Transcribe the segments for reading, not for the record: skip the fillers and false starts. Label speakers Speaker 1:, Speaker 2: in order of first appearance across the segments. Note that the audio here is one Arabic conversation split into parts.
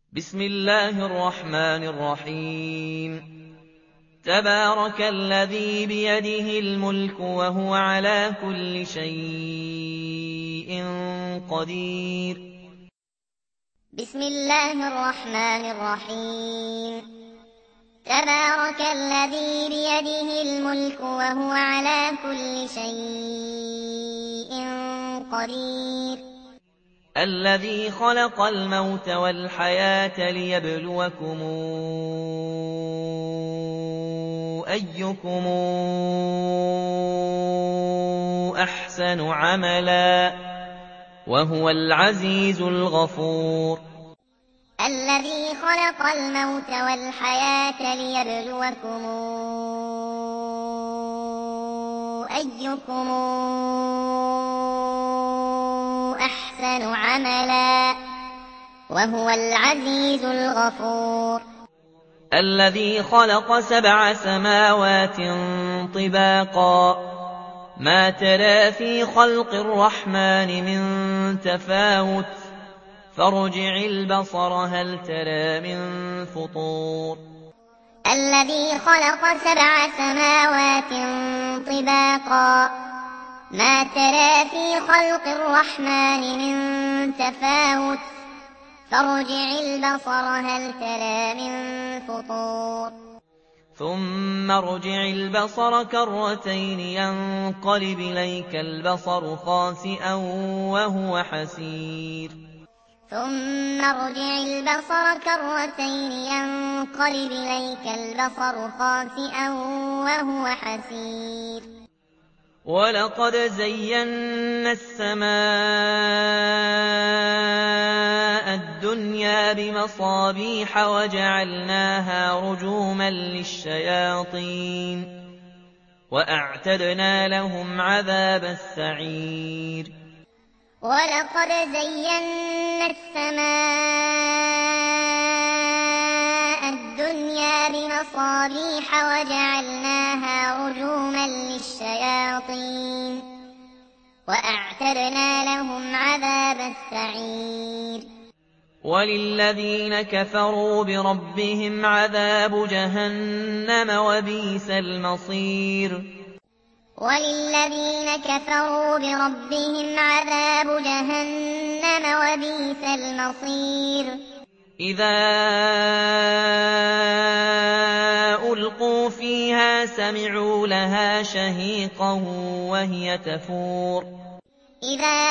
Speaker 1: بسم الله الرحمن الرحيم تبارك الذي بيده الملك وهو على كل شيء قدير.
Speaker 2: بسم الله الرحمن الرحيم تبارك الذي بيده الملك وهو على كل شيء قدير.
Speaker 1: الذي خلق الموت والحياة ليبلوكم أيكم أحسن عملا وهو العزيز الغفور.
Speaker 2: الذي خلق الموت والحياة ليبلوكم أيكم أحسن عملا وهو العزيز الغفور.
Speaker 1: الذي خلق 7 سماوات طباقا ما ترى في خلق الرحمن من تفاوت فارجع البصر هل ترى من فطور.
Speaker 2: الذي خلق 7 سماوات طباقا ما ترى في خلق الرحمن من تفاوت فارجع البصر هل ترى من فطور.
Speaker 1: ثم ارجع البصر كرتين ينقلب إليك البصر خاسئا وهو حسير.
Speaker 2: ثم ارجع البصر كرتين ينقلب إليك البصر خاسئا وهو حسير.
Speaker 1: ولقد زينا السماء الدنيا بمصابيح وجعلناها رجوما للشياطين وأعتدنا لهم عذاب السعير.
Speaker 2: ولقد زينا السماء الدنيا بمصابيح وجعلناها رجوما للشياطين وأعتدنا لهم عذاب السعير.
Speaker 1: وللذين كفروا بربهم عذاب جهنم وبئس المصير.
Speaker 2: وللذين كفروا بربهم عذاب جهنم وبئس المصير.
Speaker 1: إذا ألقوا فيها سمعوا لها شهيقا وهي تفور.
Speaker 2: إذا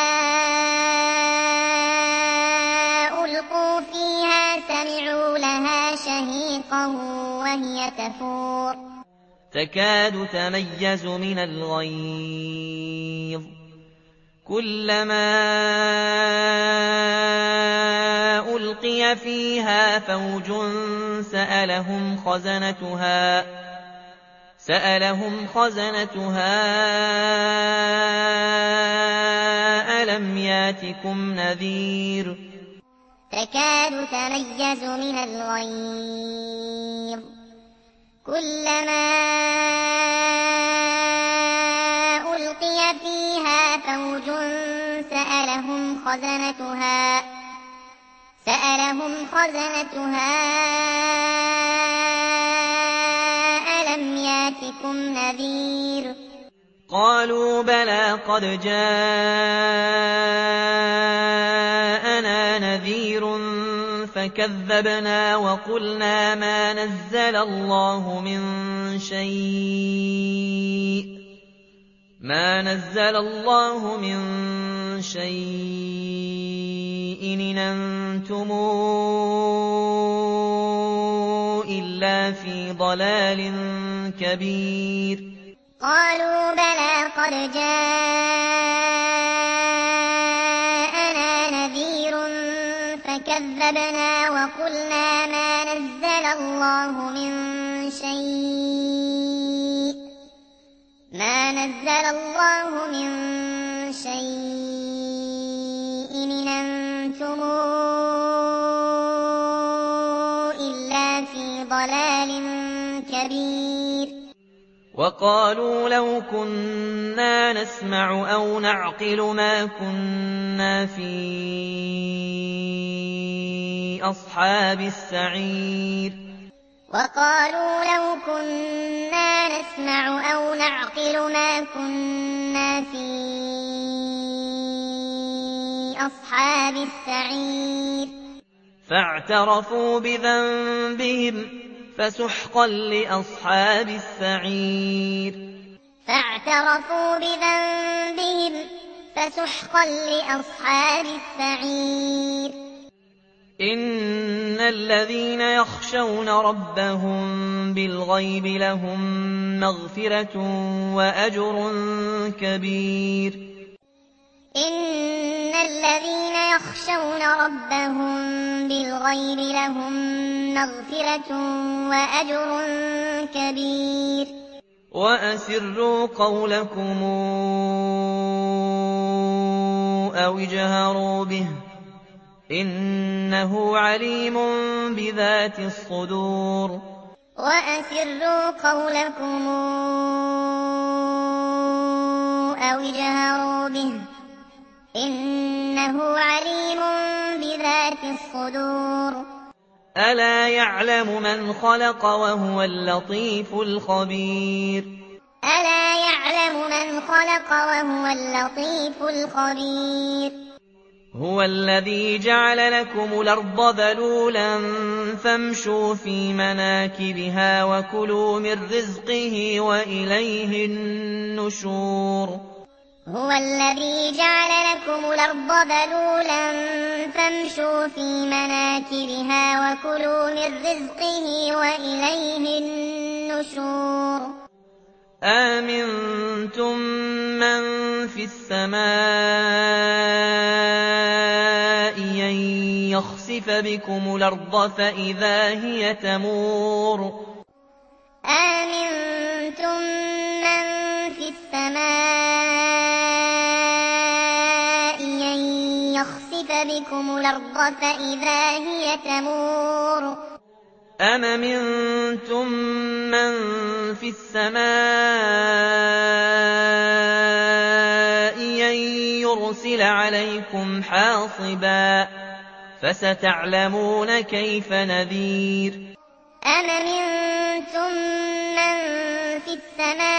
Speaker 2: ألقوا فيها سمعوا لها شهيقا وهي تفور.
Speaker 1: تكاد تميز من الغيظ كلما ألقي فيها فوج سألهم خزنتها ألم ياتكم نذير.
Speaker 2: تكاد تميز من الغيظ كلما ألقي فيها فوج سألهم خزنتها ألم ياتكم نذير.
Speaker 1: قالوا بلى قد جاءنا نذير فكذبنا وقلنا ما نزل الله من شيء إن أنتم إلا في ضلال كبير.
Speaker 2: قالوا بلى قد جاءنا نذير فكذبنا وقلنا ما نزل الله من شيء إن أنتم إلا في ضلال كبير.
Speaker 1: وقالوا لو كنا نسمع أو نعقل ما كنا في أصحاب السعير
Speaker 2: وقالوا لو كنا نسمع أو نعقل ما كنا في أصحاب السعير
Speaker 1: فاعترفوا بذنبهم فسحقا لأصحاب السعير
Speaker 2: فاعترفوا بذنبهم فسحقا لأصحاب السعير
Speaker 1: إن الذين يخشون ربهم بالغيب لهم مغفرة وأجر كبير
Speaker 2: إن الذين يخشون ربهم بالغيب لهم مغفرة وأجر كبير
Speaker 1: وأسروا قولكم أو اجهروا به إنه عليم بذات الصدور
Speaker 2: وأسروا قولكم أو اجهروا به إنه عليم بذات الصدور
Speaker 1: ألا يعلم من خلق وهو اللطيف الخبير
Speaker 2: ألا يعلم من خلق وهو اللطيف الخبير
Speaker 1: هو الذي جعل لكم الأرض ذلولا فامشوا في مناكبها وكلوا من رزقه وإليه النشور
Speaker 2: هو الذي جعل لكم الأرض ذلولا فامشوا في مناكبها وكلوا من رزقه وإليه النشور
Speaker 1: آمنتم من في السماء أن يخسف بكم الأرض فإذا هي تمور
Speaker 2: آمنتم من في السماء أن يخسف بكم الأرض فإذا هي تمور
Speaker 1: أم أمنتم من في السماء أن يرسل عليكم حاصبا فستعلمون كيف نذير
Speaker 2: أم أمنتم من في السماء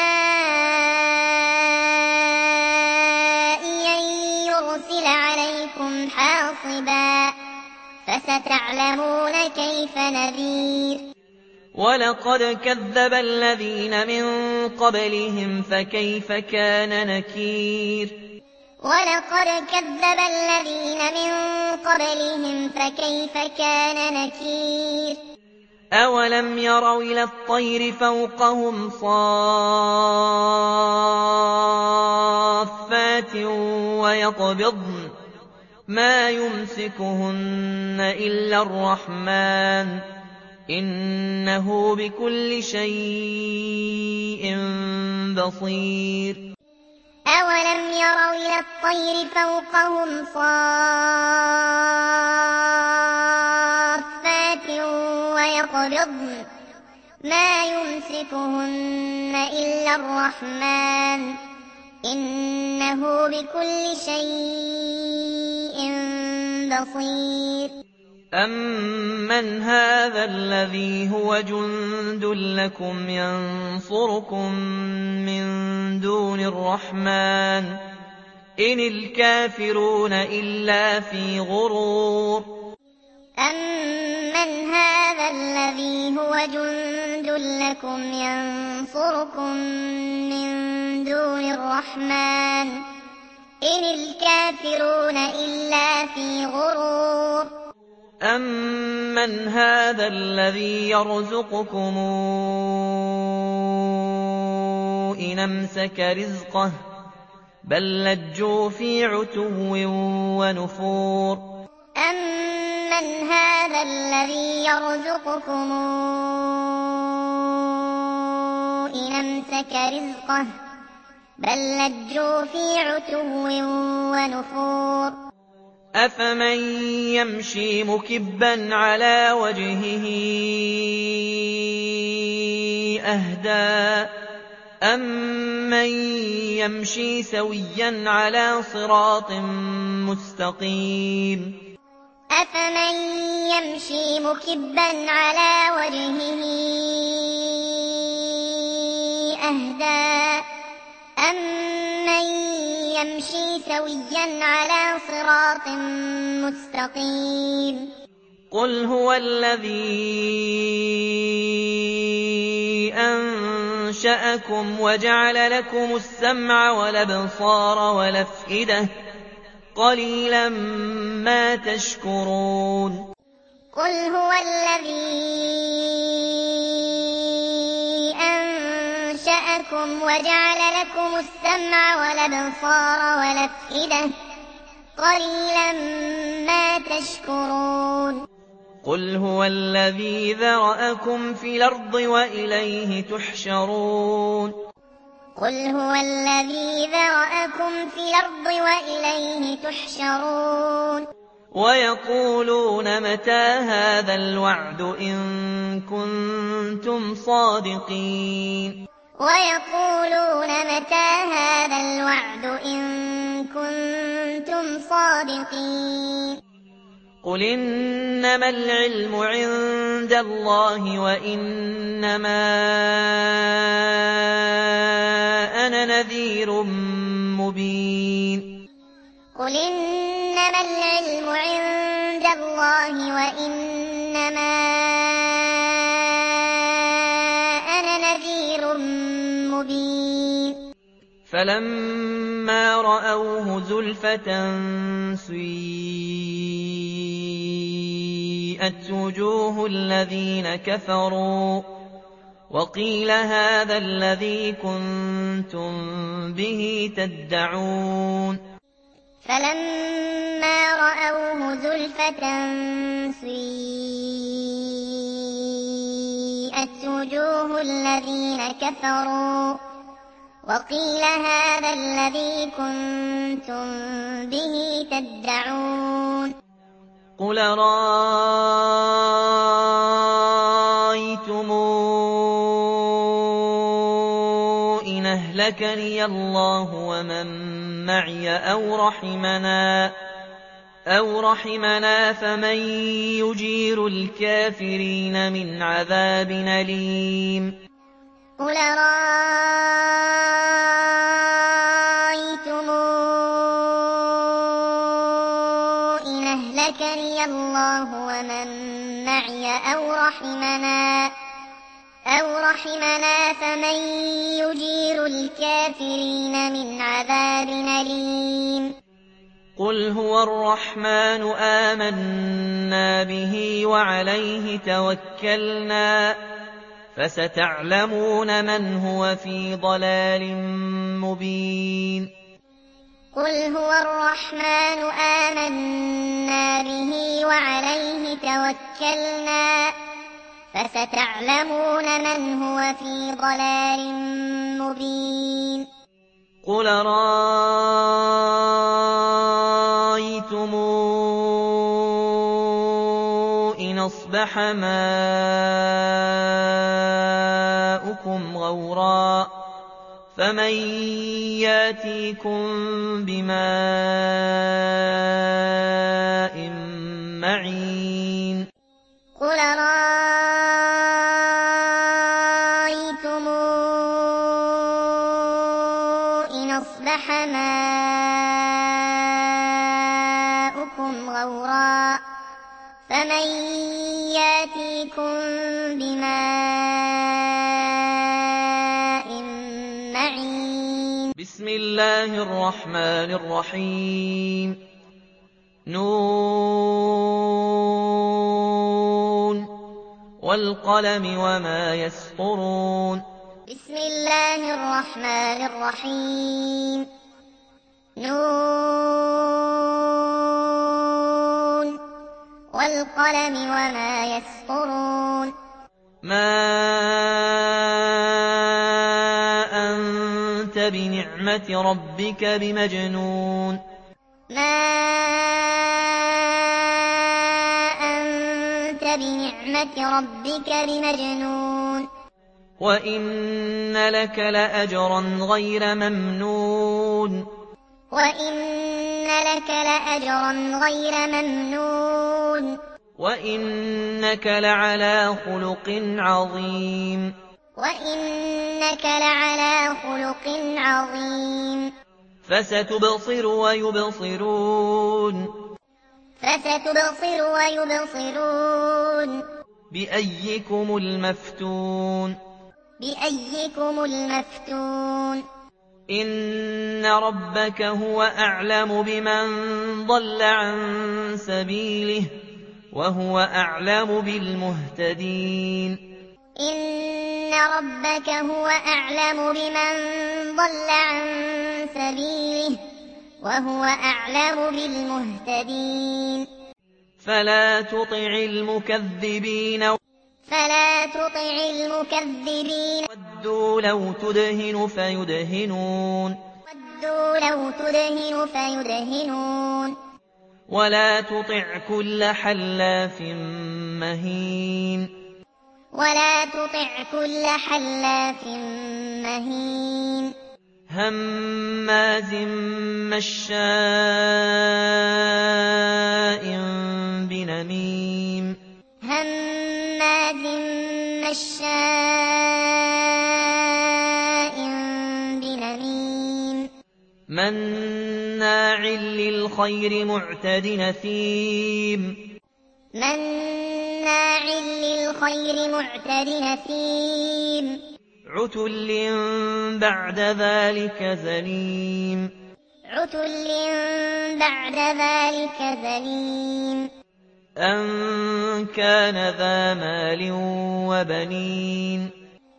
Speaker 2: أن يرسل عليكم حاصبا فستعلمون كيف نذير
Speaker 1: ولقد كذب الذين من قبلهم فكيف كان نكير
Speaker 2: ولقد كذب الذين من قبلهم فكيف كان نكير
Speaker 1: أولم يروا إلى الطير فوقهم صافات ويقبضن ما يمسكهن إلا الرحمن إنه بكل شيء بصير
Speaker 2: أولم يروا إلى الطير فوقهم صافات ويقبضن ما يمسكهن إلا الرحمن إنه بكل شيء بصير
Speaker 1: أمن هذا الذي هو جند لكم ينصركم من دون الرحمن إن الكافرون إلا في غرور
Speaker 2: أمن هذا الذي هو جند لكم ينصركم من دون الرحمن إن الكافرون إلا في غرور
Speaker 1: أمن هذا الذي يرزقكم إن أمسك رزقه بل لجوا في عتو ونفور
Speaker 2: أمن هذا الذي يرزقكم إن أمسك رزقه بل لجوا في عتو ونفور
Speaker 1: أفمن يمشي مكبا على وجهه أهدى أمن يمشي سويا على صراط مستقيم
Speaker 2: أفمن يمشي يمشي مكبا على وجهه أهدى أمن يمشي سويا على صراط مستقيم
Speaker 1: قل هو الذي أنشأكم وجعل لكم السمع والأبصار والأفئدة قليلا ما تشكرون
Speaker 2: قل هو الذي أنشأكم وجعل لكم السمع والأبصار والأفئدة قليلا ما تشكرون
Speaker 1: قل هو الذي ذرأكم في الأرض وإليه تحشرون
Speaker 2: قل هو الذي ذرأكم في الأرض وإليه تحشرون
Speaker 1: ويقولون متى هذا الوعد إن كنتم صادقين
Speaker 2: ويقولون متى هذا الوعد إن كنتم صادقين
Speaker 1: قل إنما العلم عند الله وإنما أنا نذير مبين
Speaker 2: قل إنما العلم عند الله وإنما أنا نذير مبين
Speaker 1: فلما رأوه زلفة سيئت وجوه الذين كفروا وقيل هذا الذي كنتم به تدعون
Speaker 2: فلما رأوه زلفة سيئت وجوه الذين كفروا وقيل هذا الذي كنتم به تدعون
Speaker 1: قل رأيتم إن أهلكني الله ومن معي أو رحمنا فمن يجير الكافرين من عذاب أليم
Speaker 2: قل رأيتم إن أهلكني الله ومن معي أو رحمنا فمن يجير الكافرين من عذاب أليم
Speaker 1: قل هو الرحمن آمنا به وعليه توكلنا فستعلمون من هو في ضلال مبين
Speaker 2: قل هو الرحمن آمنا به وعليه توكلنا فستعلمون من هو في ضلال مبين
Speaker 1: قل رأيتم إن أصبح ماؤكم غورا فمن ياتيكم بماء معين
Speaker 2: قل رأيتم إن أصبح ماؤكم غورا فمن ياتيكم بماء معين
Speaker 1: بسم الله الرحمن الرحيم نون والقلم وما يسطرون
Speaker 2: بسم الله الرحمن الرحيم نون والقلم وما يسطرون
Speaker 1: ما أنت بنعمة ربك بمجنون
Speaker 2: ما أنت بنعمة ربك بمجنون
Speaker 1: وإن لك لأجرا غير ممنون
Speaker 2: وإن لك لأجرا غير ممنون
Speaker 1: وإنك لعلى خلق عظيم
Speaker 2: وإنك لعلى خلق عظيم
Speaker 1: فستبصر ويبصرون
Speaker 2: فستبصر ويبصرون
Speaker 1: بأيكم المفتون
Speaker 2: بأيكم المفتون
Speaker 1: إن ربك هو أعلم بمن ضل عن سبيله وهو أعلم بالمهتدين
Speaker 2: إن ربك هو أعلم بمن ضل عن سبيله وهو أعلم بالمهتدين
Speaker 1: فلا تطع المكذبين ودوا لو تدهن فيدهنون ولا تطع كل حلاف مهين هماز مشاء بنميم مناع للخير معتد نثيم عتل بعد ذلك زنيم أن كان ذا مال وبنين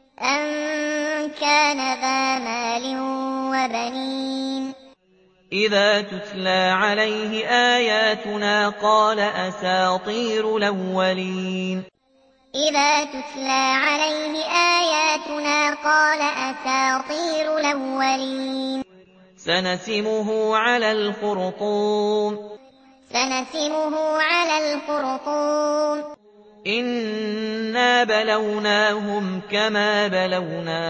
Speaker 1: إذا تتلى عليه آياتنا قال أساطير الأولين سنسمه على الخرطوم إنا بلوناهم كما بلونا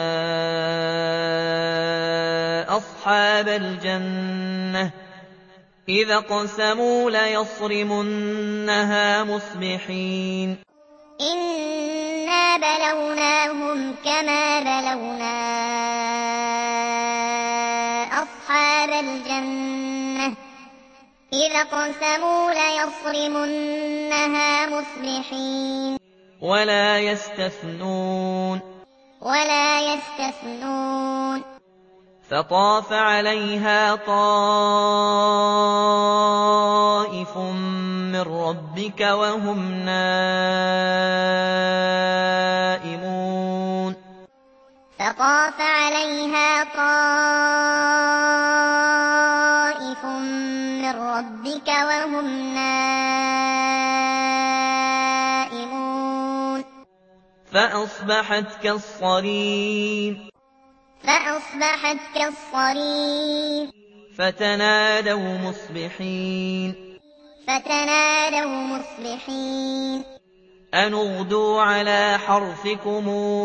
Speaker 1: أصحاب الجنة إذا اقسموا ليصرمنها مصبحين
Speaker 2: إنا بلوناهم كما بلونا أصحاب الجنة إذا اقسموا ليصرمنها مصبحين
Speaker 1: ولا يستثنون فطاف عليها طائف من ربك وهم نائمون فأصبحت كالصريم فتنادوا مصبحين أن اغدوا على حرثكم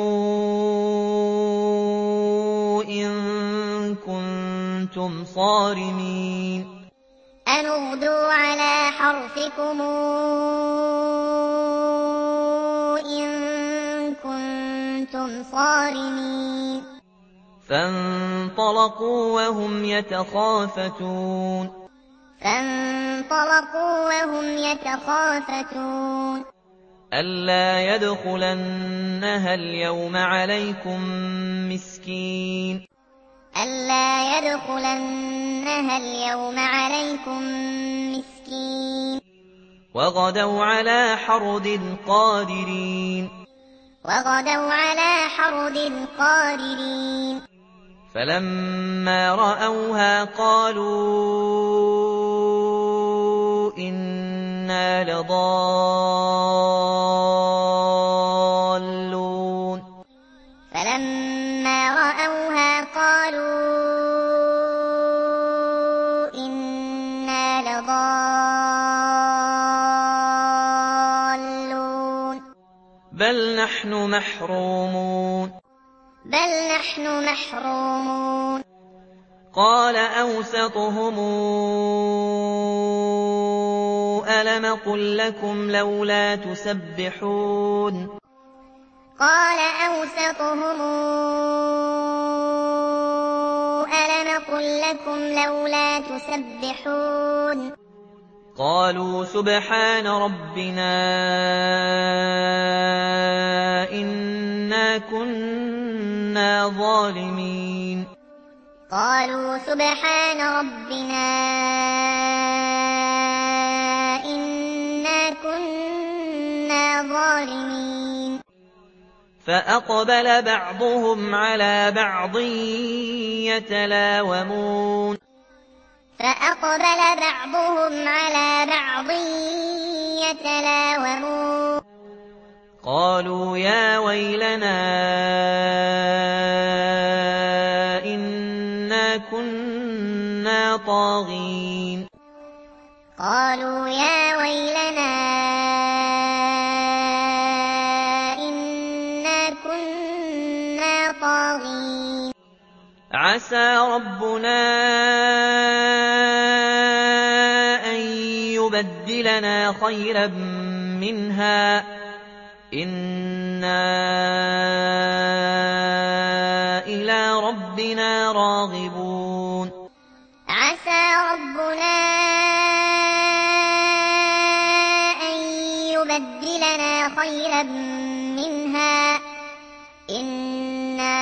Speaker 1: إن كنتم صارمين فانطلقوا وهم يتخافتون ألا يدخلنها اليوم عليكم مسكين وغدوا على حرد قادرين فلما رأوها قالوا إنا لضالون بل نحن محرومون قال أوسطهم ألم قل لكم لولا تسبحون
Speaker 2: قال أوسطهم ألم قل لكم لولا تسبحون
Speaker 1: قالوا سبحان ربنا إنا كنا ظالمين
Speaker 2: قالوا سبحان ربنا إنا كنا ظالمين
Speaker 1: فأقبل بعضهم على بعض يتلاومون
Speaker 2: فأقبل بعضهم على بعض يتلاومون
Speaker 1: قالوا يا ويلنا إنا كنا طاغين
Speaker 2: قالوا يا ويلنا إنا كنا طاغين
Speaker 1: عسى ربنا أن يبدلنا خيرا منها إنا إلى ربنا راغبون
Speaker 2: عسى ربنا أن يبدلنا خيرا منها إنا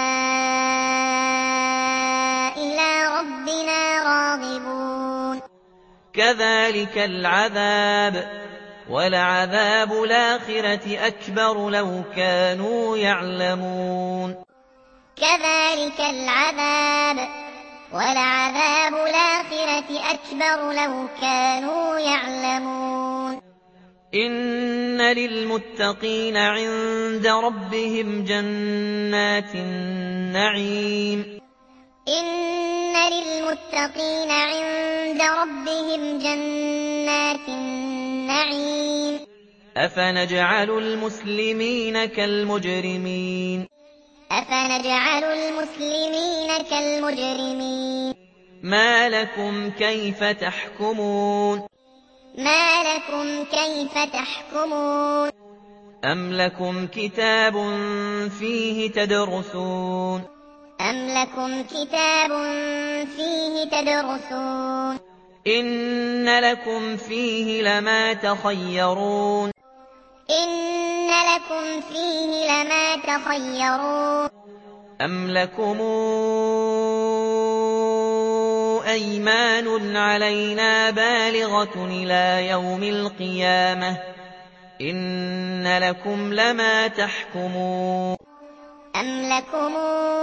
Speaker 2: إلى ربنا راغبون
Speaker 1: كذلك العذاب ولعذاب الآخرة أكبر لو كانوا يعلمون
Speaker 2: كذلك العذاب ولعذاب الآخرة أكبر لو كانوا يعلمون
Speaker 1: إن للمتقين عند ربهم جنات النعيم
Speaker 2: إن للمتقين عند ربهم جنات النعيم
Speaker 1: أفنجعل المسلمين كالمجرمين
Speaker 2: أفنجعل المسلمين كالمجرمين
Speaker 1: ما لكم كيف تحكمون
Speaker 2: ما لكم كيف تحكمون
Speaker 1: أم لكم كتاب فيه تدرسون
Speaker 2: أم لكم كتاب فيه تدرسون
Speaker 1: إن لكم فيه لما تخيرون
Speaker 2: إن لكم فيه لما تخيرون
Speaker 1: أم لكم أيمان علينا بالغة إلى يوم القيامة إن لكم لما تحكمون
Speaker 2: أم لكم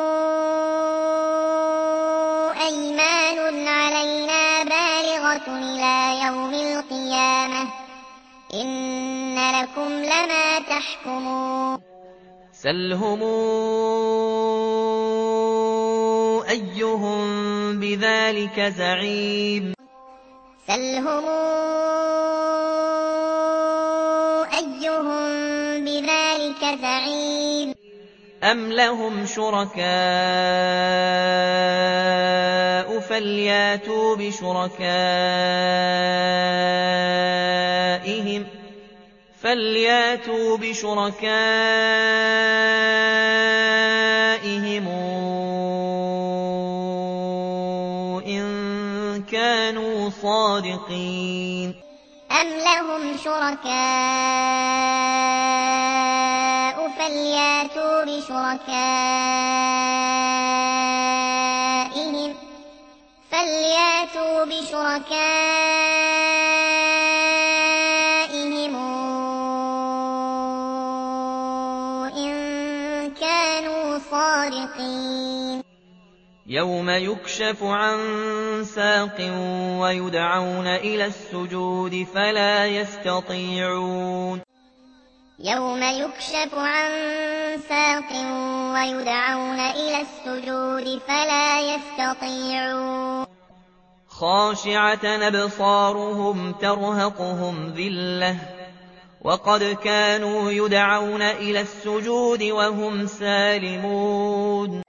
Speaker 2: أيمان علينا بالغة إلى يوم القيامة إن لكم لما تحكمون
Speaker 1: سلهم أيهم بذلك زعيم
Speaker 2: سلهم أيهم بذلك زعيم
Speaker 1: أم لهم شركاء فلياتوا بشركائهم إن كانوا صادقين
Speaker 2: أم لهم شركاء فلياتوا بشركائهم إن كانوا صادقين
Speaker 1: يوم يكشف عن ساق ويدعون إلى السجود فلا يستطيعون
Speaker 2: يوم يكشف عن ساق ويدعون إلى السجود فلا يستطيعون
Speaker 1: خاشعة أبصارهم ترهقهم ذلة وقد كانوا يدعون إلى السجود وهم سالمون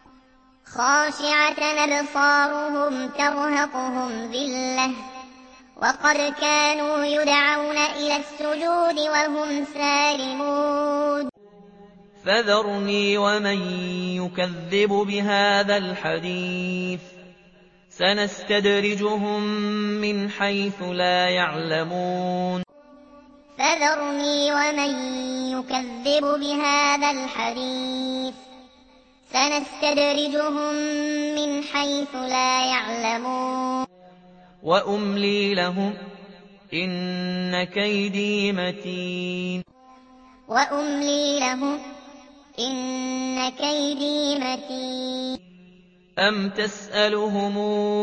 Speaker 2: خاشعة أبصارهم ترهقهم ذلة وقد كانوا يدعون إلى السجود وهم سالمون
Speaker 1: فذرني ومن يكذب بهذا الحديث سنستدرجهم من حيث لا يعلمون
Speaker 2: فذرني ومن يكذب بهذا الحديث سنستدرجهم من حيث لا يعلمون
Speaker 1: وأملي لهم إن كيدي متين
Speaker 2: وأملي لهم إن كيدي متين
Speaker 1: أم تسألهم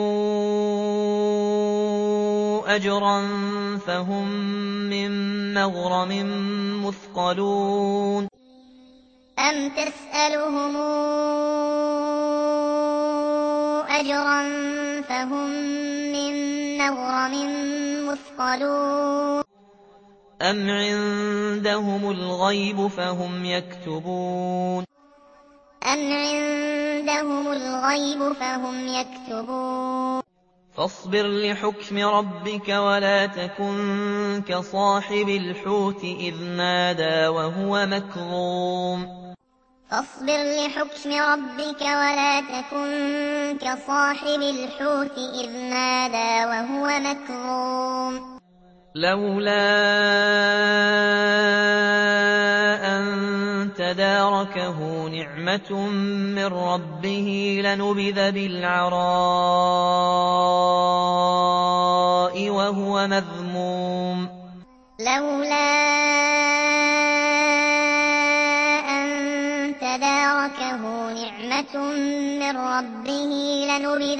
Speaker 1: أجرا فهم من مغرم مثقلون
Speaker 2: أم تسألهم أجرا فهم من مغرم مثقلون
Speaker 1: أم عندهم الغيب فهم يكتبون
Speaker 2: أم عندهم الغيب فهم يكتبون
Speaker 1: فاصبر لحكم ربك ولا تكن كصاحب الحوت إذ نادى وهو مكظوم
Speaker 2: فاصبر لحكم ربك ولا تكن كصاحب الحوت إذ نادى وهو مكظوم
Speaker 1: لولا أن تداركه نعمة من ربه لنبذ بالعراء وهو مذموم
Speaker 2: لولا أن تداركه نعمة من ربه لنبذ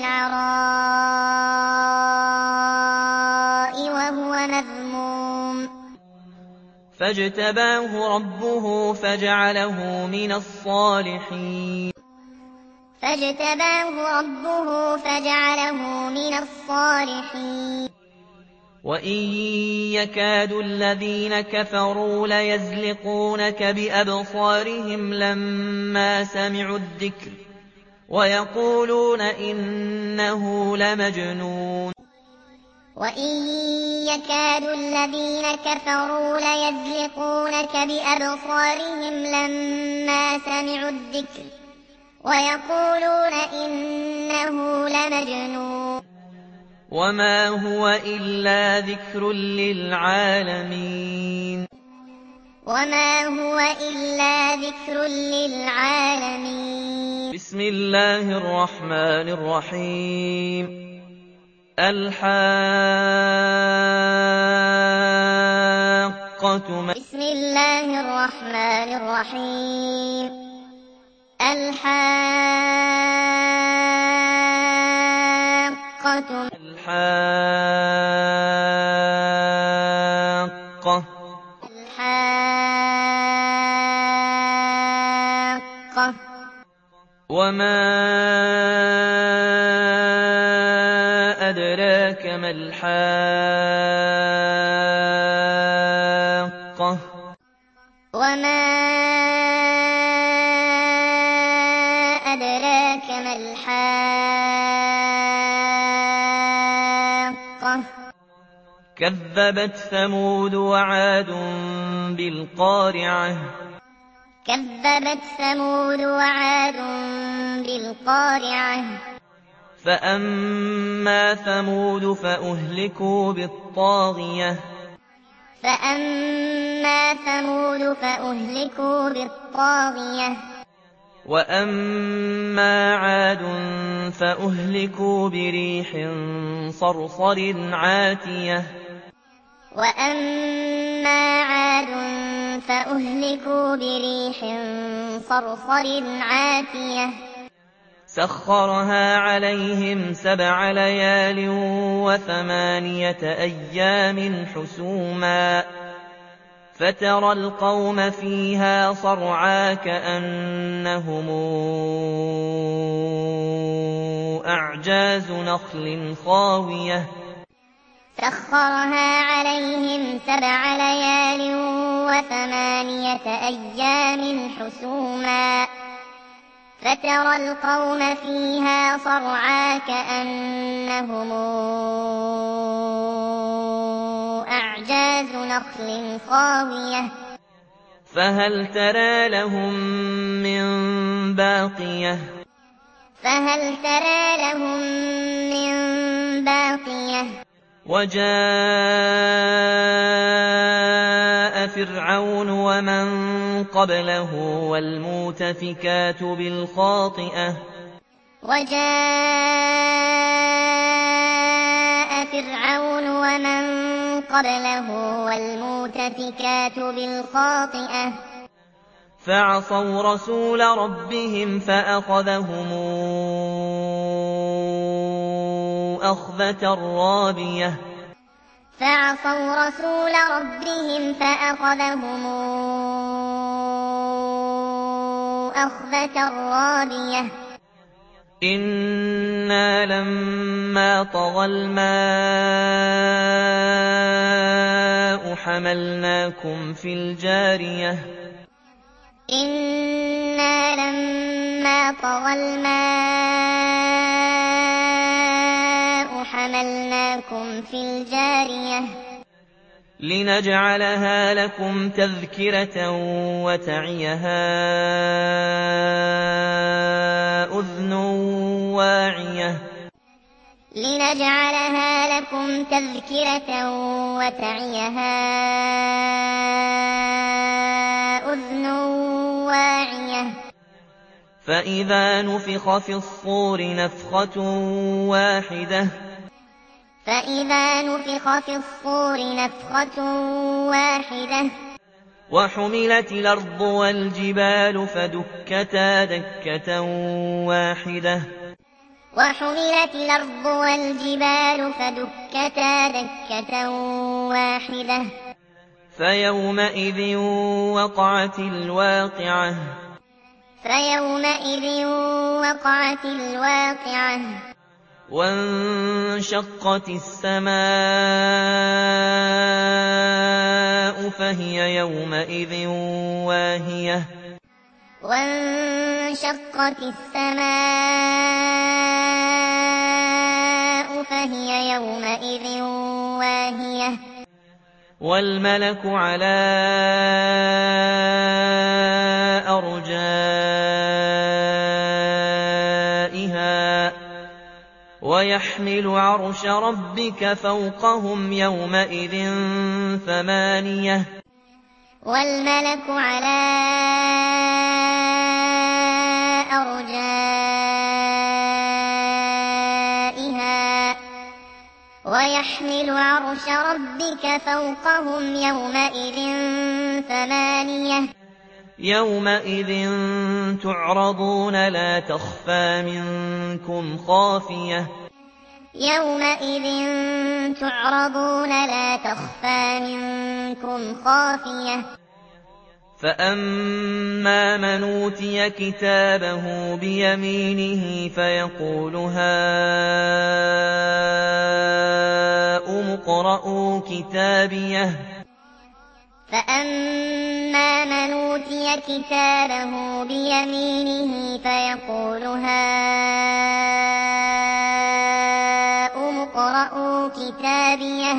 Speaker 2: بالعراء وهو مذموم
Speaker 1: فاجتباه ربه فجعله من الصالحين
Speaker 2: فاجتباه ربه فجعله من الصالحين
Speaker 1: وإن يكاد الذين كفروا ليزلقونك بأبصارهم لما سمعوا الذكر ويقولون إنه لمجنون
Speaker 2: وإن يكاد الذين كفروا ليزلقونك بأبصارهم لما سمعوا الذكر ويقولون إنه لمجنون
Speaker 1: وما هو إلا ذكر للعالمين
Speaker 2: وما هو إلا ذكر للعالمين
Speaker 1: بسم الله الرحمن الرحيم الحاقة
Speaker 2: بسم الله الرحمن الرحيم الحاقة
Speaker 1: الحاقة
Speaker 2: الحاقة
Speaker 1: وما أدراك ما الحاقة
Speaker 2: وما أدراك ما الحاقة
Speaker 1: كذبت ثمود وعاد بالقارعة
Speaker 2: كذبت ثمود وعاد بالقارعة
Speaker 1: فأما ثمود فأهلكوا بالطاغية
Speaker 2: فأما ثمود فأهلكوا بالطاغية
Speaker 1: وأما عاد فأهلكوا بريح صرصر عاتية
Speaker 2: وأما عاد فأهلكوا بريح صرصر عاتية
Speaker 1: سخرها عليهم 7 ليال و8 أيام حسوما فترى القوم فيها صرعى كأنهم أعجاز نخل خاوية
Speaker 2: سخرها عليهم 7 ليال و8 أيام حسوما فترى القوم فيها صرعى كأنهم أعجاز نخل خاوية
Speaker 1: فهل ترى لهم من باقية
Speaker 2: فهل ترى لهم من باقية
Speaker 1: وجاء فرعون ومن قبله والمؤتفكات بالخاطئة
Speaker 2: وجاء فرعون ومن قبله والمؤتفكات بالخاطئة
Speaker 1: فعصوا رسول ربهم فأخذهم أخذة رابية
Speaker 2: فعصوا رسول ربهم فأخذهم أخذة رابية
Speaker 1: إنا لما طغى الماء حملناكم في الجارية
Speaker 2: إنا لما طغى الماء حملناكم في الجارية
Speaker 1: لنجعلها لكم تذكرة وتعيها أذن واعية
Speaker 2: لنجعلها لكم تذكرة وتعيها أذن واعية
Speaker 1: فإذا نفخ في الصور نفخة واحدة
Speaker 2: فإذا نفخ في الصور نفخة واحدة
Speaker 1: وحملت الأرض والجبال فدكتا دكة واحدة
Speaker 2: وحملت الأرض والجبال فدكتا دكة واحدة
Speaker 1: فيومئذ وقعت الواقعة
Speaker 2: فيومئذ وقعت الواقعة
Speaker 1: وانشقت السماء فهي يومئذ واهية
Speaker 2: وانشقت السماء فهي يومئذ واهية
Speaker 1: والملك على أرجائها ويحمل عرش ربك فوقهم يومئذ ثمانية
Speaker 2: والملك على أرجائها ويحمل عرش ربك فوقهم يومئذ ثمانية
Speaker 1: يومئذ تعرضون لا تخفى منكم خافية
Speaker 2: يومئذ تعرضون لا تخفى منكم خافية
Speaker 1: فأما من أوتي كتابه بيمينه فيقول هاؤم اقرءوا كتابيه
Speaker 2: فأما من أوتي كتابه بيمينه فيقول هاؤم اقرءوا كتابيه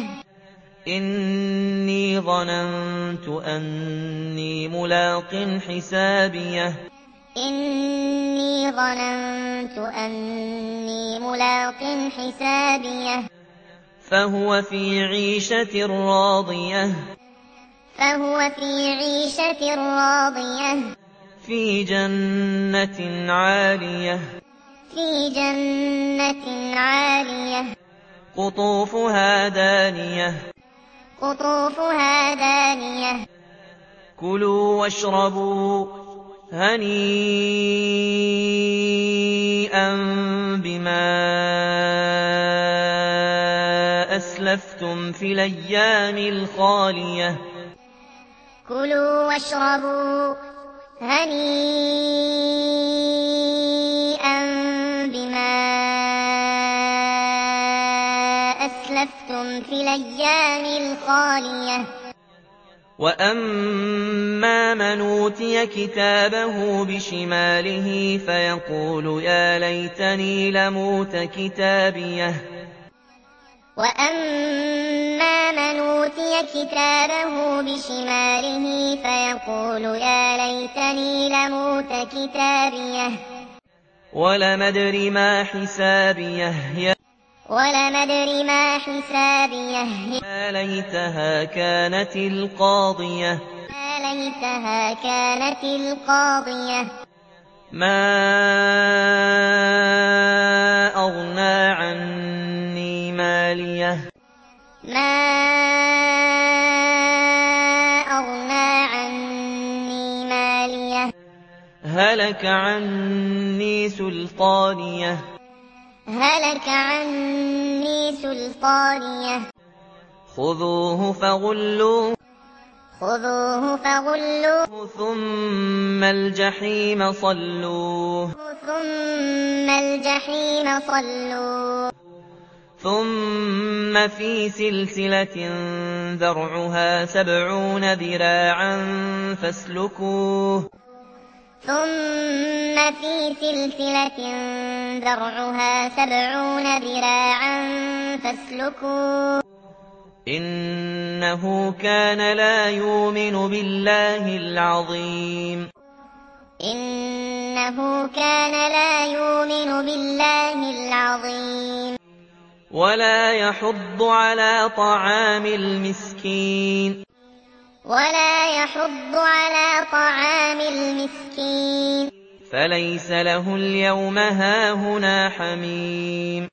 Speaker 1: إني ظننت أني ملاق حسابيه
Speaker 2: إني ظننت أني ملاق حسابيه
Speaker 1: فهو في عيشة راضية
Speaker 2: فهو في عيشة راضية
Speaker 1: في جنة عالية
Speaker 2: في جنة عالية
Speaker 1: قطوفها دانية
Speaker 2: قطوفها دانية
Speaker 1: كلوا واشربوا هنيئا بما أسلفتم في الأيام الخالية
Speaker 2: كلوا واشربوا هنيئا بما أسلفتم في الأيام الخالية
Speaker 1: وَأَمَّا مَنْ أُوتِيَ كِتَابَهُ بِشِمَالِهِ فَيَقُولُ يَا لَيْتَنِي لَمْ أُوتَ كِتَابِيَهْ
Speaker 2: وَأَمَّا مَنْ أُوتِيَ كِتَابَهُ بِشِمَالِهِ فَيَقُولُ يَا لَيْتَنِي لَمْ أُوتَ كِتَابِيَهْ
Speaker 1: وَلَمْ أَدْرِ مَا حِسَابِيَهْ يَا لَيْتَهَا كَانَتِ الْقَاضِيَةَ مَا أَغْنَىٰ عَنِّي مَالِيَهْ هَلَكَ عَنِّي سُلْطَانِيَهْ خُذُوهُ فَغُلُّوهُ ثُمَّ الْجَحِيمَ صَلُّوهُ ثُمَّ فِي سِلْسِلَةٍ ذَرْعُهَا 70 ذِرَاعًا فَاسْلُكُوهُ إِنَّهُ كَانَ لَا يُؤْمِنُ بِاللَّهِ الْعَظِيمِ وَلَا يَحُضُّ عَلَىٰ طَعَامِ الْمِسْكِينِ فَلَيْسَ لَهُ الْيَوْمَ هَاهُنَا حَمِيمٌ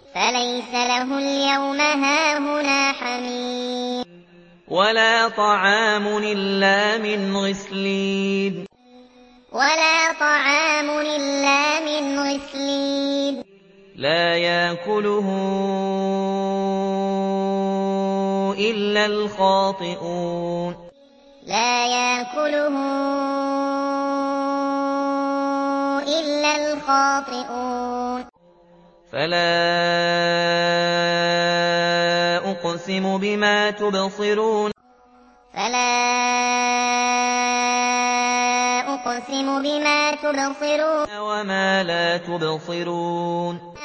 Speaker 1: وَلَا طَعَامٌ إِلَّا مِنْ غِسْلِينٍ لَّا يَأْكُلُهُ إِلَّا الْخَاطِئُونَ فَلَا أُقْسِمُ بِمَا تُبْصِرُونَ وَمَا لَا تُبْصِرُونَ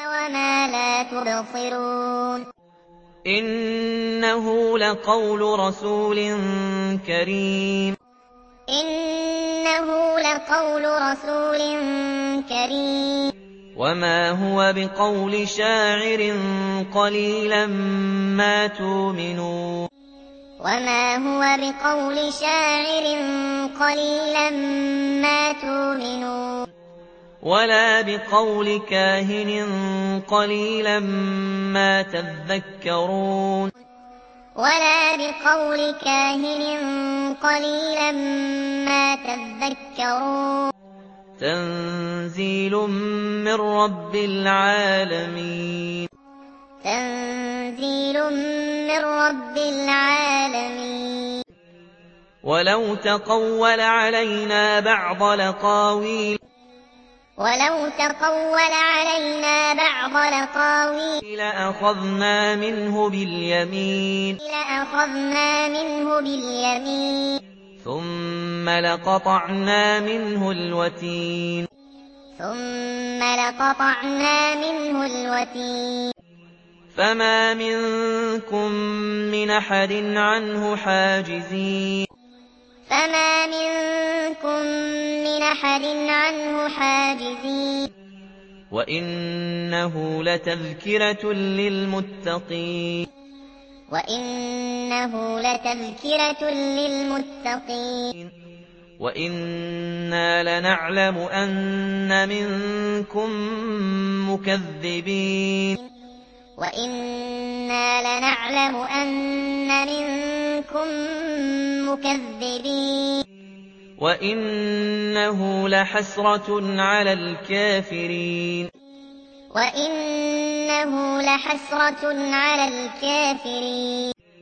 Speaker 1: إِنَّهُ لَقَوْلُ رَسُولٍ كَرِيمٍ وَمَا هُوَ بِقَوْلِ شَاعِرٍ قَلِيلًا مَّا تُؤْمِنُونَ وَلَا بِقَوْلِ كَاهِنٍ قَلِيلًا مَّا تَذَكَّرُونَ تَنزِيلٌ مِّن رَّبِّ الْعَالَمِينَ وَلَوْ تَقَوَّلَ عَلَيْنَا بَعْضَ الْأَقَاوِيلِ لَأَخَذْنَا مِنْهُ بِالْيَمِينِ ثُمَّ لَقَطَعْنَا مِنْهُ الْوَتِينَ فَمَا مِنكُم مِّنْ أَحَدٍ عَنْهُ حَاجِزِينَ وَإِنَّهُ لَتَذْكِرَةٌ لِّلْمُتَّقِينَ وَإِنَّا لَنَعْلَمُ أَنَّ مِنكُم مُّكَذِّبِينَ وَإِنَّهُ لَحَسْرَةٌ عَلَى الْكَافِرِينَ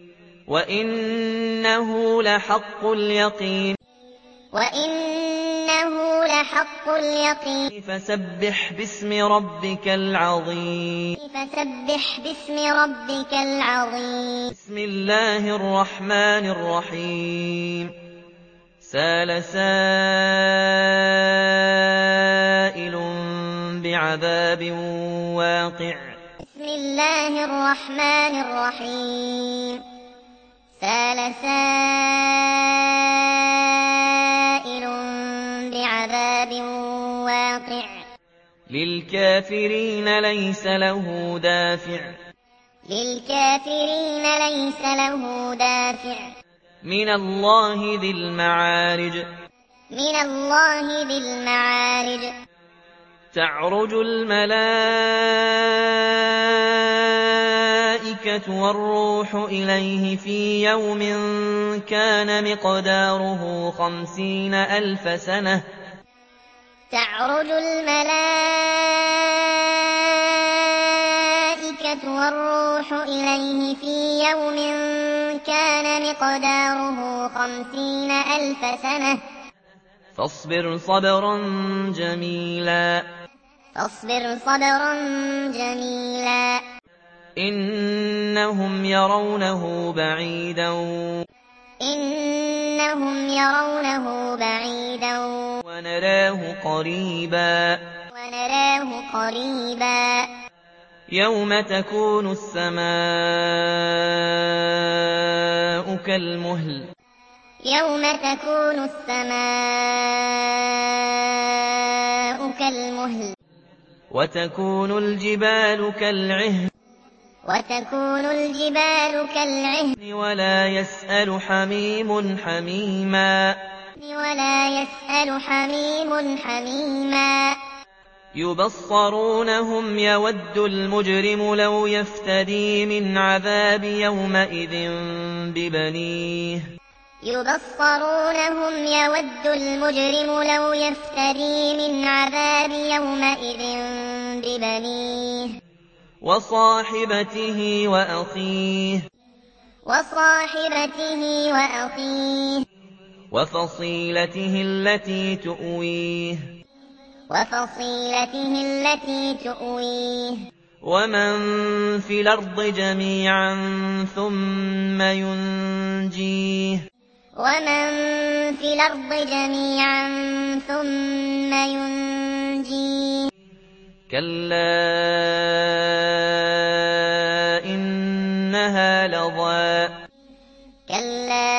Speaker 1: وَإِنَّهُ لَحَقُّ الْيَقِينِ
Speaker 2: إنه لحق اليقين
Speaker 1: فسبح باسم ربك العظيم
Speaker 2: فسبح باسم ربك العظيم
Speaker 1: بسم الله الرحمن الرحيم سأل سائل بعذاب واقع
Speaker 2: بسم الله الرحمن الرحيم سأل سائل بعذاب واقع
Speaker 1: للكافرين ليس له دافع
Speaker 2: للكافرين ليس له دافع
Speaker 1: من الله ذي المعارج
Speaker 2: من الله ذي المعارج
Speaker 1: تعرج الملائكة والروح إليه في يوم كان مقداره 50,000 سنة
Speaker 2: تعرج الملائكة والروح إليه في يوم كان مقداره 50,000 سنة
Speaker 1: فاصبر صبرا جميلا
Speaker 2: فاصبر صبرا جميلا
Speaker 1: إنهم يرونه بعيدا
Speaker 2: إنهم يرونه بعيدا
Speaker 1: ونراه قريبا
Speaker 2: ونراه قريبا
Speaker 1: يوم تكون السماء كالمهل
Speaker 2: يوم تكون السماء كالمهل
Speaker 1: وتكون الجبال كالعهن
Speaker 2: وتكون الجبال كالعهن
Speaker 1: ولا يسأل حميم حميما
Speaker 2: ولا يسأل حميم حميما
Speaker 1: يبصرونهم يود المجرم لو يفتدي من عذاب يومئذ ببنيه
Speaker 2: يبصرونهم يود المجرم لو يفتدي من عذاب يومئذ ببنيه
Speaker 1: وصاحبته وأخيه
Speaker 2: وصاحبته وأخيه
Speaker 1: وفصيلته التي تؤويه
Speaker 2: وفصيلته التي تؤويه
Speaker 1: ومن في الأرض جميعا ثم ينجيه
Speaker 2: ومن في الأرض جميعا ثم ينجيه
Speaker 1: كلا إنها لظى
Speaker 2: كلا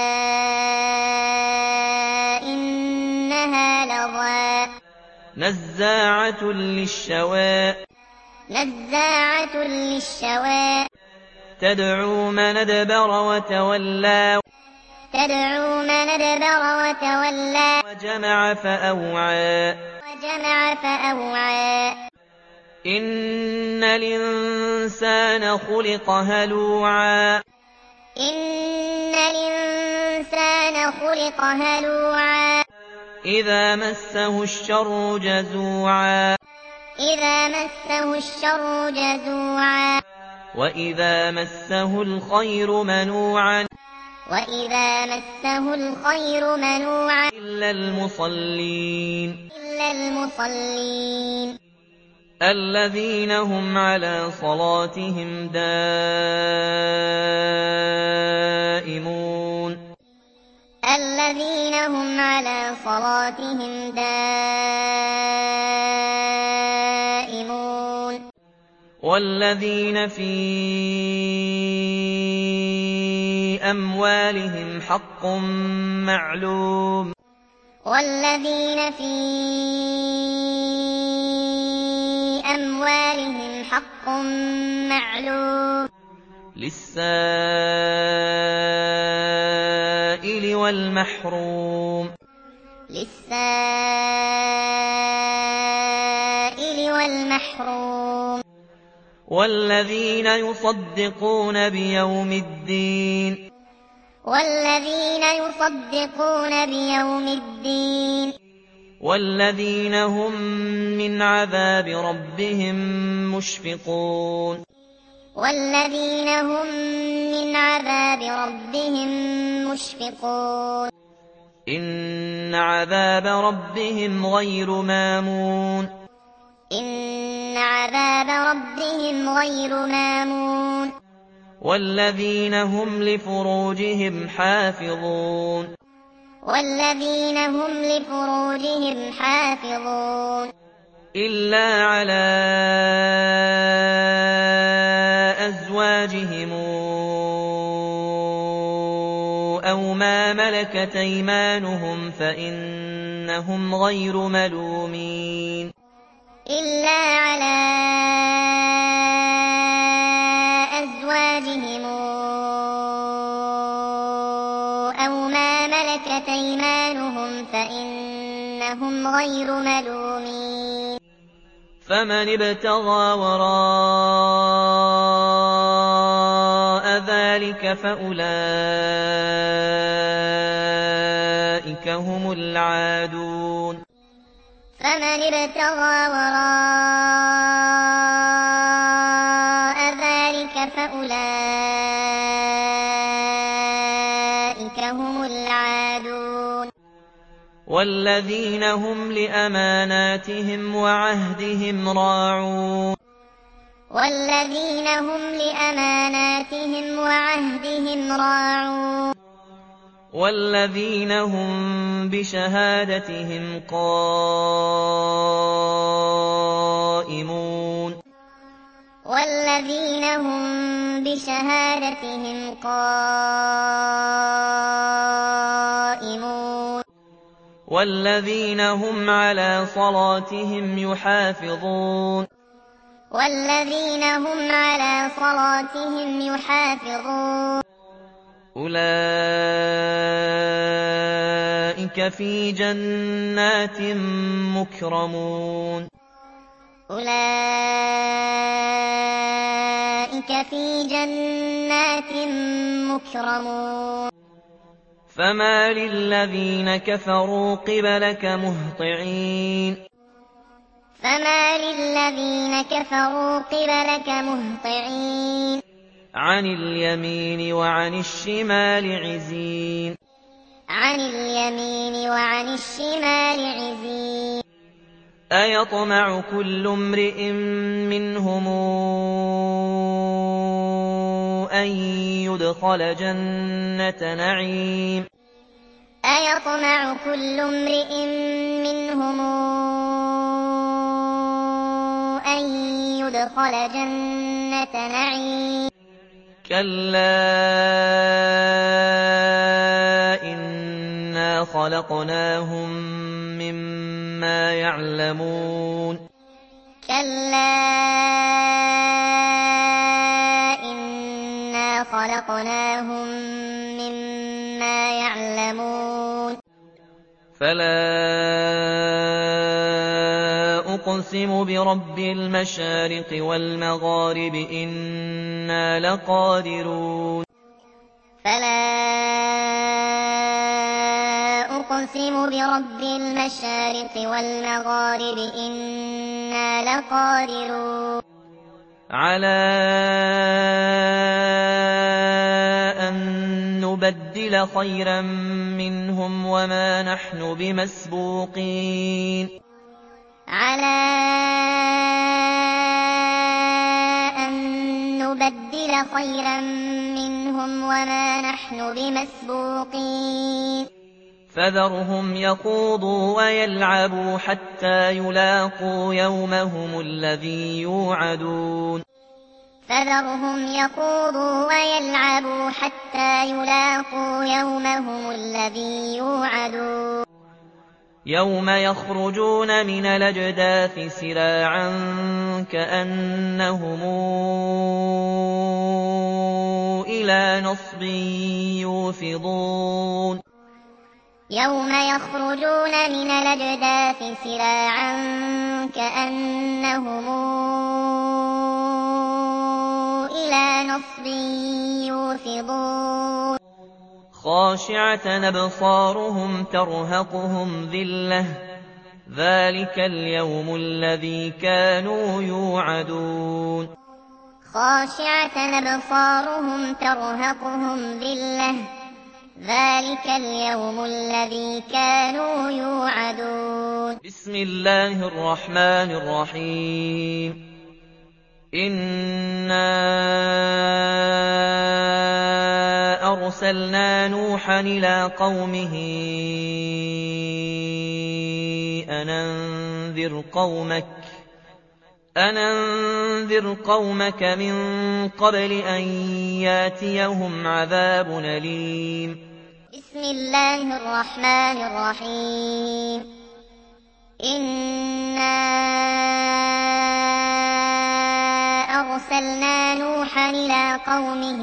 Speaker 2: إنها لظى
Speaker 1: نزاعة للشوى
Speaker 2: نزاعة للشوى
Speaker 1: تدعو من أدبر وتولى
Speaker 2: تدعو من أدبر وتولى
Speaker 1: وجمع فأوعى
Speaker 2: وجمع فأوعى
Speaker 1: إن الإنسان خلق هلوعا
Speaker 2: إن الإنسان خلق هلوعا
Speaker 1: إذا مسه الشر جزوعا
Speaker 2: إذا مسه الشر جزوعا
Speaker 1: وإذا مسه الخير منوعا
Speaker 2: وإذا مسه الخير منوعا
Speaker 1: إلا المصلين
Speaker 2: إلا المصلين
Speaker 1: الذين هم على صلاتهم دائمون
Speaker 2: الذين هم على صلاتهم دائمون
Speaker 1: والذين في أموالهم حق معلوم
Speaker 2: والذين في أموالهم حق معلوم
Speaker 1: للسائل والمحروم
Speaker 2: للسائل والمحروم
Speaker 1: والذين يصدقون بيوم الدين
Speaker 2: والذين يصدقون بيوم الدين
Speaker 1: والذين هم من عذاب ربهم مشفقون
Speaker 2: والذين هم من عذاب ربهم مشفقون
Speaker 1: إن عذاب ربهم غير مامون
Speaker 2: إن عذاب ربهم غير مامون
Speaker 1: والذين هم لفروجهم حافظون
Speaker 2: والذين هم لفروجهم حافظون
Speaker 1: إلا على أزواجهم أو ما ملكت أيمانهم فإنهم غير ملومين
Speaker 2: إلا على أزواجهم أو ما ملكت أيمانهم فإنهم غير ملومين
Speaker 1: فمن ابتغى وراء ذلك فأولئك هم العادون
Speaker 2: فمن ابتغى وراء ذلك فأولئك هم العادون
Speaker 1: والذين هم لأماناتهم وعهدهم راعون
Speaker 2: والذين هم لأماناتهم وعهدهم راعون
Speaker 1: والذين هم بشهادتهم قائمون
Speaker 2: والذين هم بشهادتهم قائمون
Speaker 1: والذين هم على صلاتهم يحافظون
Speaker 2: والذين هم على صلاتهم يحافظون
Speaker 1: أولئك في جنات مكرمون
Speaker 2: أولئك في جنات مكرمون
Speaker 1: فما للذين كفروا قبلك مهطعين
Speaker 2: فما للذين كفروا قبلك مهطعين
Speaker 1: عن اليمين وعن الشمال عزين
Speaker 2: عن اليمين وعن الشمال عزين
Speaker 1: أيطمع كل امرئ منهم أن يدخل جنة نعيم
Speaker 2: أيطمع كل امرئ منهم أن يدخل جنة نعيم
Speaker 1: كلا إنا خلقناهم مما يعلمون
Speaker 2: كلا إنا خلقناهم مما يعلمون
Speaker 1: فلا أقسم برب المشارق والمغارب إنا لقادرون
Speaker 2: فلا أقسم برب المشارق والمغارب إنا لقادرون
Speaker 1: على أن نبدل خيرا منهم وما نحن بمسبوقين
Speaker 2: على أن نبدل خيرا منهم وما نحن بمسبوقين
Speaker 1: فذرهم يخوضوا ويلعبوا حتى يلاقوا يومهم الذي يوعدون
Speaker 2: فذرهم يخوضوا ويلعبوا حتى يلاقوا يومهم الذي يوعدون
Speaker 1: يوم يخرجون من الأجداث سراعا كأنهم إلى نصب يوفضون
Speaker 2: يوم يخرجون من الأجداث سراعا كأنهم إلى نصب يوفضون
Speaker 1: خاشعة أبصارهم ترهقهم ذلة ذلك اليوم الذي كانوا يوعدون
Speaker 2: خاشعة أبصارهم ترهقهم ذلة ذلك اليوم الذي كانوا يوعدون.
Speaker 1: بسم الله الرحمن الرحيم. إنا أرسلنا نوحا إلى قومه أن أنذر قومك من قبل أن ياتيهم عذاب أليم.
Speaker 2: بسم الله الرحمن الرحيم. إنا أرسلنا نوحا إلى قومه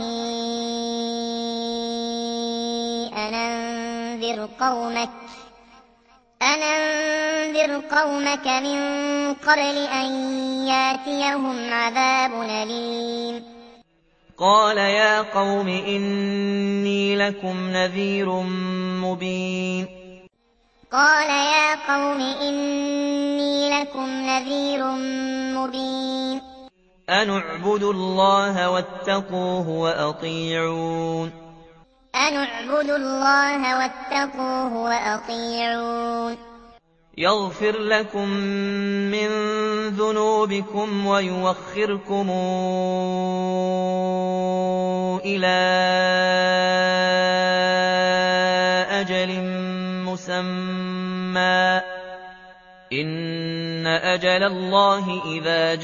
Speaker 2: أن أنذر قومك من قبل أن ياتيهم عذاب أليم.
Speaker 1: قال يا قوم إني لكم نذير مبين.
Speaker 2: قال يا قوم إني لكم نذير مبين.
Speaker 1: أن اعبدوا الله واتقوه وأطيعون.
Speaker 2: أن اعبدوا الله واتقوه وأطيعون.
Speaker 1: يغفر لكم من ذنوبكم ويوخركم إلى أجل مسمى إن أجل الله إذا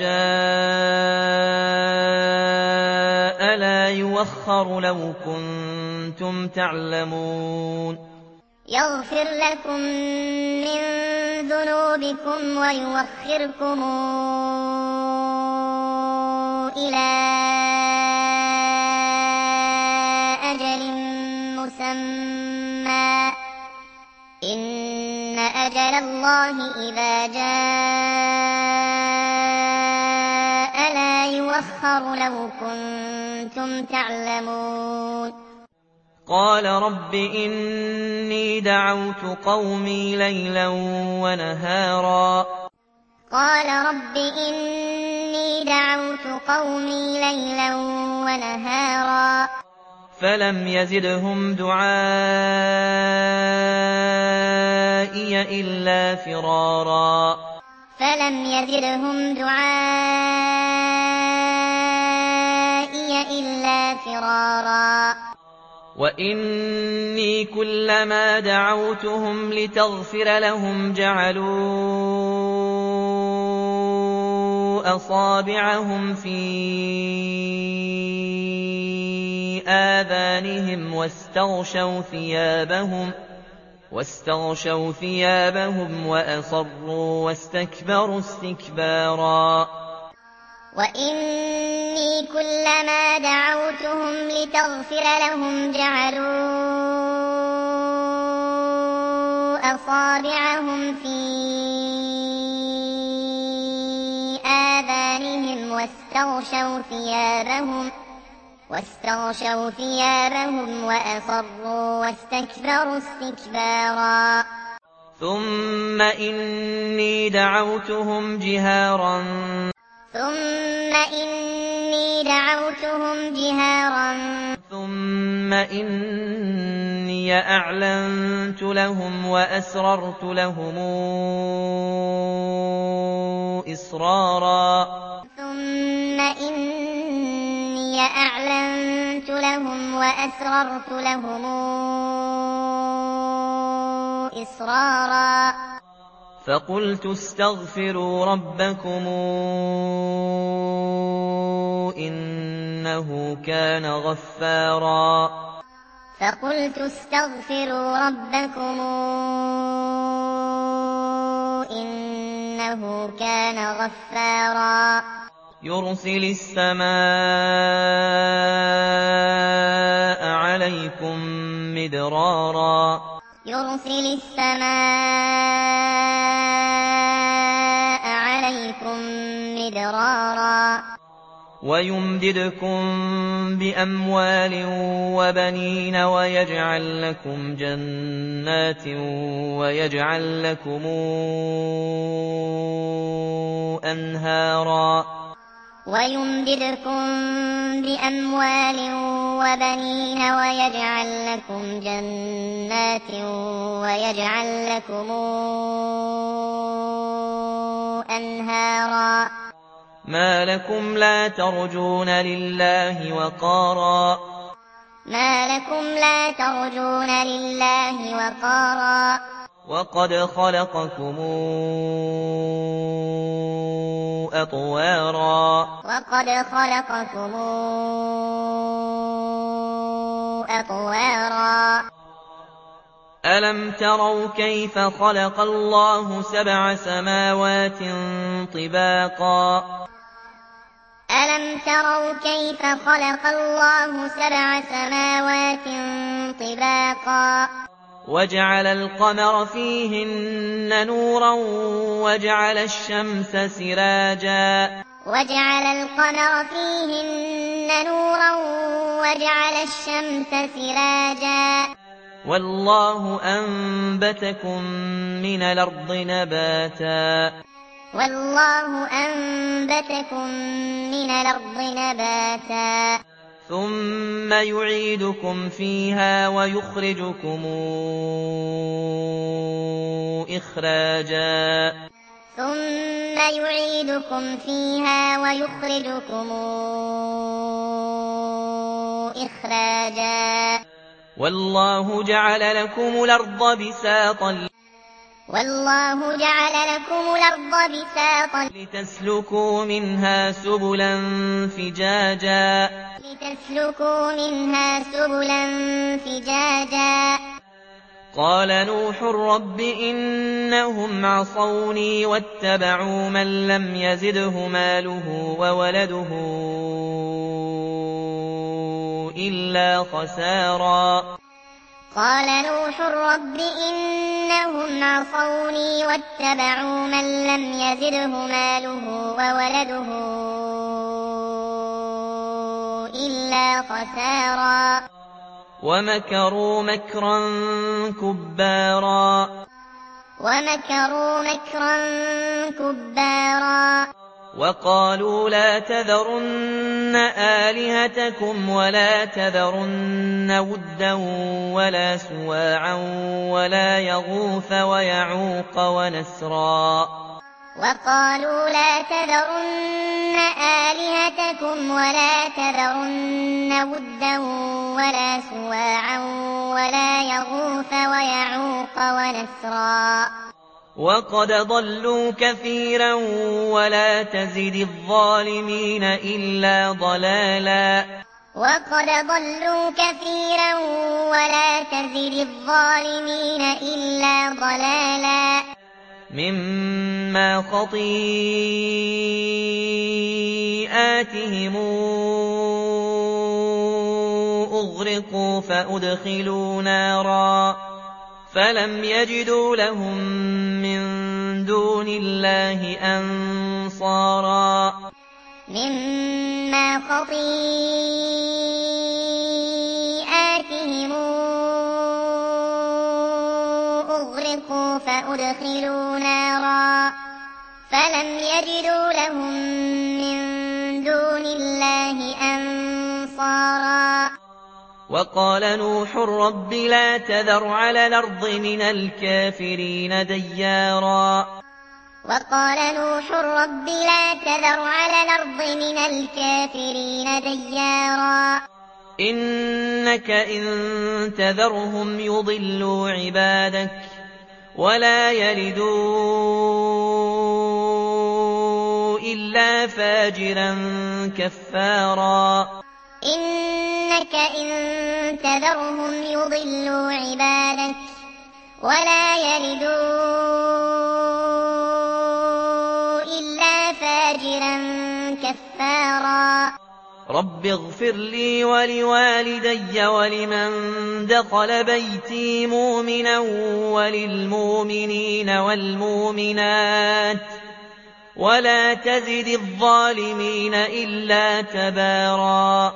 Speaker 1: جاء لا يوخر لو كنتم تعلمون.
Speaker 2: يغفر لكم من ذنوبكم ويوخركم إلى أجل مسمى إن أجل الله إذا جاء لا يوخر لو كنتم تعلمون.
Speaker 1: قال رب إني دعوت قومي ليلا ونهارا.
Speaker 2: قال رب إني دعوت قومي ليلا ونهارا.
Speaker 1: فلم يزدهم دعائي إلا فرارا.
Speaker 2: فلم يزدهم دعائي إلا فرارا.
Speaker 1: وإني كلما دعوتهم لتغفر لهم جعلوا أصابعهم في آذانهم واستغشوا ثيابهم وأصروا واستكبروا استكبارا.
Speaker 2: وإني كلما دعوتهم لتغفر لهم جعلوا أصابعهم في آذانهم واستغشوا ثيابهم وأصروا واستكبروا استكبارا.
Speaker 1: ثم إني دعوتهم جهارا. ثم إني أعلنت لهم وأسررت لهم إسرارا.
Speaker 2: ثم إني أعلنت لهم وأسررت لهم إسرارا.
Speaker 1: فقلت استغفروا ربكم إنه كان غفارا.
Speaker 2: فقلت استغفروا ربكم إنه كان غفارا.
Speaker 1: يرسل السماء عليكم مدرارا. ويمددكم بأموال وبنين ويجعل لكم جنات ويجعل لكم أنهارا.
Speaker 2: ويمددكم بأموال وبنين ويجعل لكم جنات ويجعل لكم أنهارا
Speaker 1: ما لكم لا ترجون لله وقارا وقد خلقكم أطوارا ألم تروا كيف خلق الله 7 سماوات طباقا وجعل القمر فيهن نورا وجعل الشمس سراجا والله أنبتكم من الأرض نباتا ثم يعيدكم فيها ويخرجكم إخراجا والله جعل لكم الأرض بساطا لتسلكوا منها سبلا فجاجا قال نوح رب إنهم عصوني واتبعوا من لم يزده ماله وولده إلا خسارا ومكروا مكرا كبارا وقالوا لا تذرن آلهتكم ولا تذرن ودا ولا سواعا ولا يغوث ويعوق ونسرا وقد ضلوا كثيرا ولا تزد الظالمين إلا ضلالا مما خطيئاتهم أغرقوا فأدخلوا نارا فلم يجدوا لهم من دون الله أنصارا وقال نوح رب لا تذر على الأرض من الكافرين ديارا إنك إن تذرهم يضلوا عبادك ولا يلدوا إلا فاجرا كفارا رب اغفر لي ولوالدي ولمن دخل بيتي مؤمنا وللمؤمنين والمؤمنات ولا تزد الظالمين إلا تبارا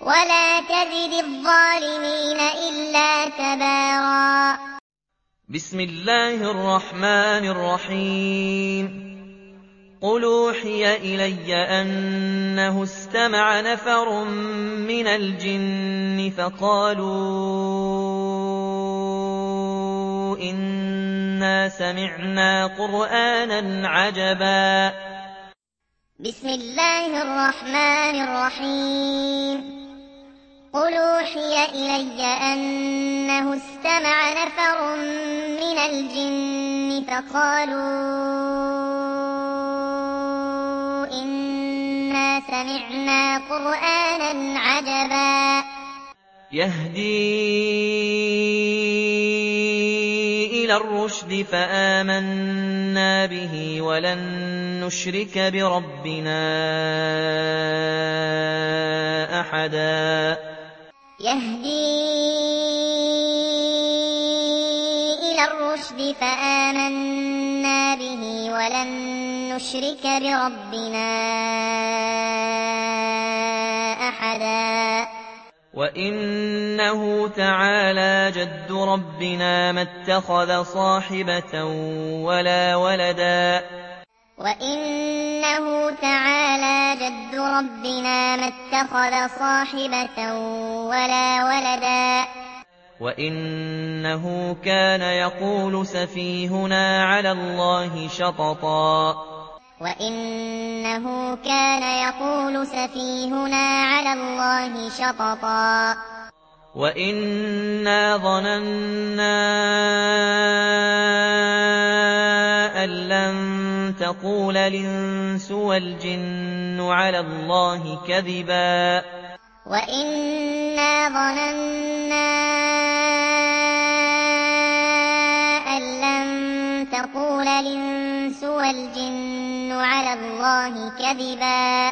Speaker 2: ولا تزد الظالمين إلا تبارا.
Speaker 1: بسم الله الرحمن الرحيم. قل أوحي إلي أنه استمع نفر من الجن فقالوا إنا سمعنا قرآنا عجبا.
Speaker 2: بسم الله الرحمن الرحيم. قل أوحي إلي أنه استمع نفر من الجن فقالوا إنا سمعنا قرآنا عجبا
Speaker 1: يهدي إلى الرشد فآمنا به ولن نشرك بربنا أحدا.
Speaker 2: يهدي إلى الرشد فآمنا به ولن نشرك بربنا أحدا.
Speaker 1: وإنه تعالى جد ربنا ما اتخذ صاحبة ولا ولدا.
Speaker 2: وإنه تعالى جد ربنا ما اتخذ صاحبة ولا ولدا.
Speaker 1: وإنه كان يقول سفيهنا على الله شططا.
Speaker 2: وإنه كان يقول سفيهنا على الله شططا.
Speaker 1: وإنا ظننا أن لن تقول الإنس والجن على الله كذبا.
Speaker 2: وإنا ظننا أن لن تقول الإنس والجن على الله كذبا.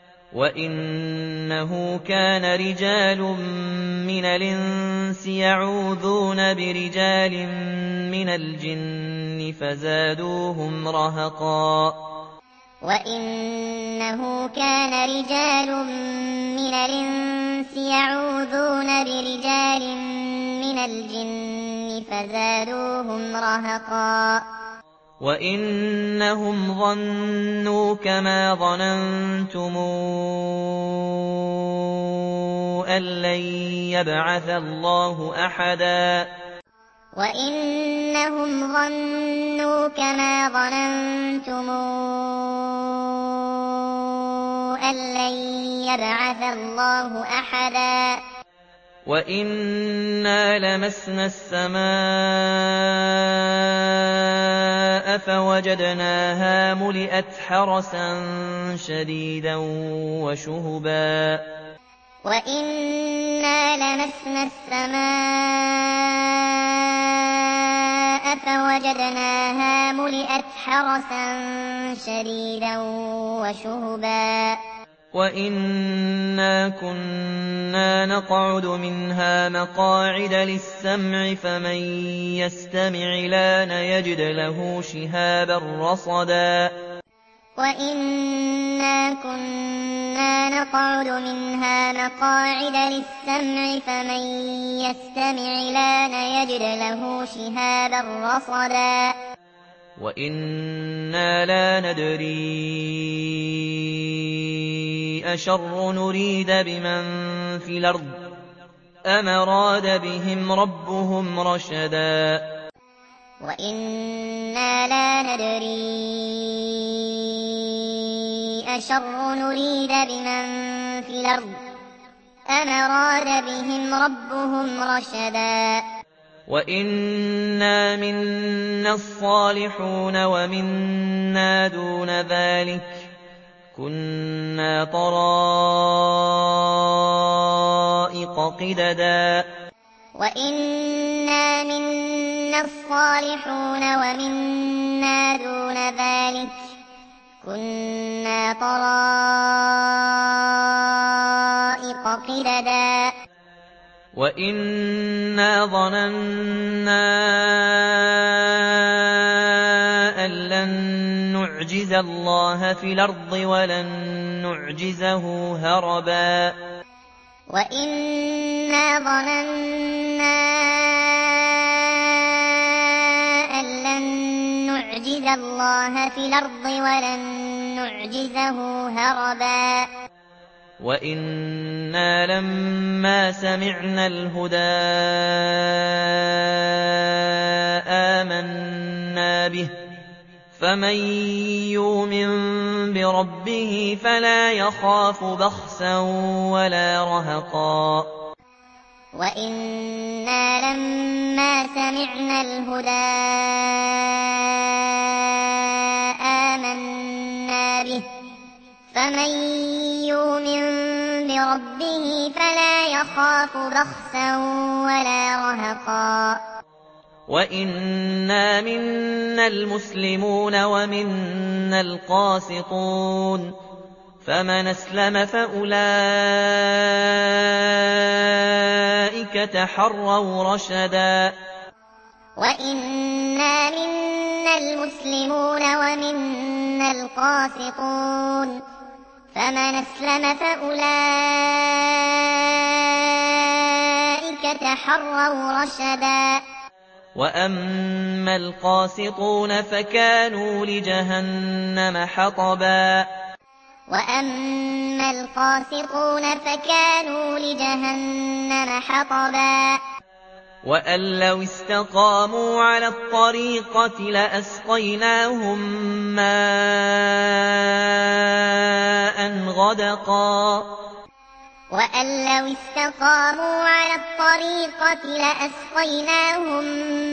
Speaker 1: وإنه كان رجال من الإنس يعوذون برجال من الجن فزادوهم رهقا.
Speaker 2: وإنه كان رجال من الإنس يعوذون برجال من الجن فزادوهم رهقا.
Speaker 1: وإنهم ظنوا كما ظننتم أن لن يبعث الله أحدا.
Speaker 2: وإنهم ظنوا كما ظننتم أن لن يبعث الله أحدا.
Speaker 1: وإنا لمسنا السماء فوجدناها ملئت حرسا شديدا وشهبا.
Speaker 2: وإنا لمسنا السماء فوجدناها ملئت حرسا شديدا وشهبا.
Speaker 1: وإنا كنا نقعد منها مقاعد للسمع فمن يستمع الآن يجد له شهابا رصدا.
Speaker 2: وإنا كنا نقعد منها مقاعد للسمع فمن يستمع الآن يجد له شهابا رصدا.
Speaker 1: وإنا لا ندري أشر نريد بمن في الأرض أم أراد بهم ربهم رشدا.
Speaker 2: وإنا لا ندري أشر نريد بمن في الأرض أم أراد بهم ربهم رشدا.
Speaker 1: وإنا منا الصالحون ومنا دون ذلك كنا طرائق قددا.
Speaker 2: وإنا منا الصالحون ومنا دون ذلك كنا طرائق قددا.
Speaker 1: وإنا ظننا أن لن نعجز الله في الأرض ولن نعجزه هربا.
Speaker 2: وإنا ظننا أن لن نعجز الله في الأرض ولن نعجزه هربا
Speaker 1: وإنا لما سمعنا الهدى آمنا به فمن يؤمن بربه فلا يخاف بخسا ولا رهقا
Speaker 2: وإنا لما سمعنا الهدى آمنا به فمن يؤمن بربه فلا يخاف بخسا ولا رهقا
Speaker 1: وإنا منا المسلمون ومنا القاسطون فمن أسلم فأولئك تحروا رشدا
Speaker 2: وإنا منا المسلمون ومنا القاسطون فمن أسلم فأولئك تحروا رشدا
Speaker 1: وأما القاسطون فكانوا لجهنم حطبا
Speaker 2: وأما القاسطون فكانوا لجهنم حطبا
Speaker 1: وأن لو استقاموا على الطريقة لأسقيناهم ماء غدقا
Speaker 2: وأن لو استقاموا على الطريقة لأسقيناهم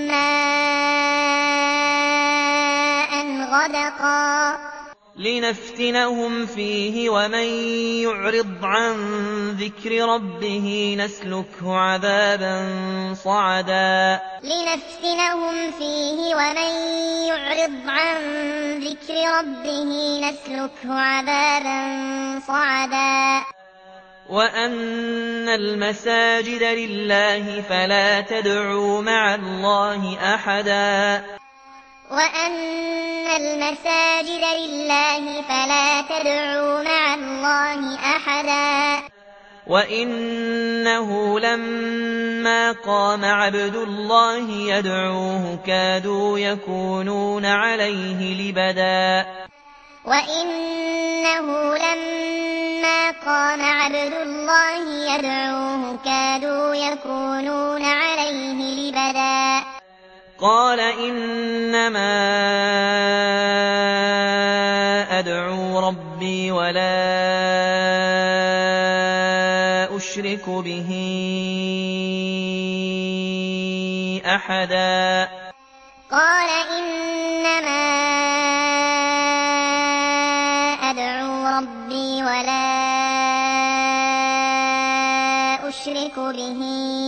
Speaker 2: ماء غدقا
Speaker 1: لنفتنهم فيه ومن يعرض عن ذكر ربه نسلكه عذابا صعدا
Speaker 2: لنفتنهم فيه ومن يعرض عن ذكر ربه نسلكه عذابا صعدا
Speaker 1: وأن المساجد لله فلا تدعوا مع الله أحدا
Speaker 2: وأن المساجد لله فلا تدعوا مع الله أحدا
Speaker 1: وإنه لما قام عبد الله يدعوه كادوا يكونون عليه لبدا
Speaker 2: وإنه لما قام عبد الله يدعوه كادوا يكونون عليه لبدا
Speaker 1: قال إنما أدعو ربي ولا أشرك به أحدا
Speaker 2: قال إنما أدعو ربي ولا أشرك به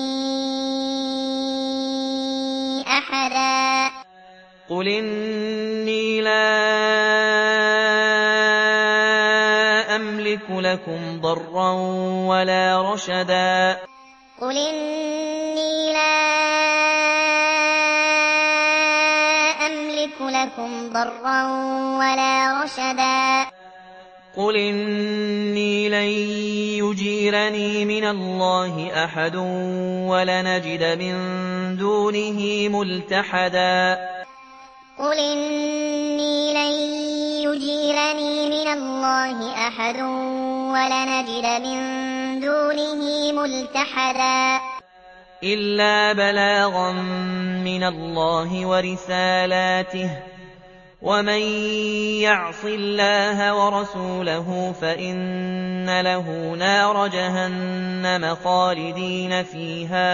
Speaker 2: أحدا
Speaker 1: قل إني لا أملك لكم ضرا ولا رشدا
Speaker 2: قل إني لا أملك لكم ضرا ولا رشدا
Speaker 1: قل إني لن يجيرني من الله أحد ولنجد من دونه ملتحدا
Speaker 2: قل إني لن يجيرني من الله أحد ولنجد من دونه ملتحدا
Speaker 1: إلا بلاغا من الله ورسالاته ومن يعص الله ورسوله فإن له نار جهنم خالدين فيها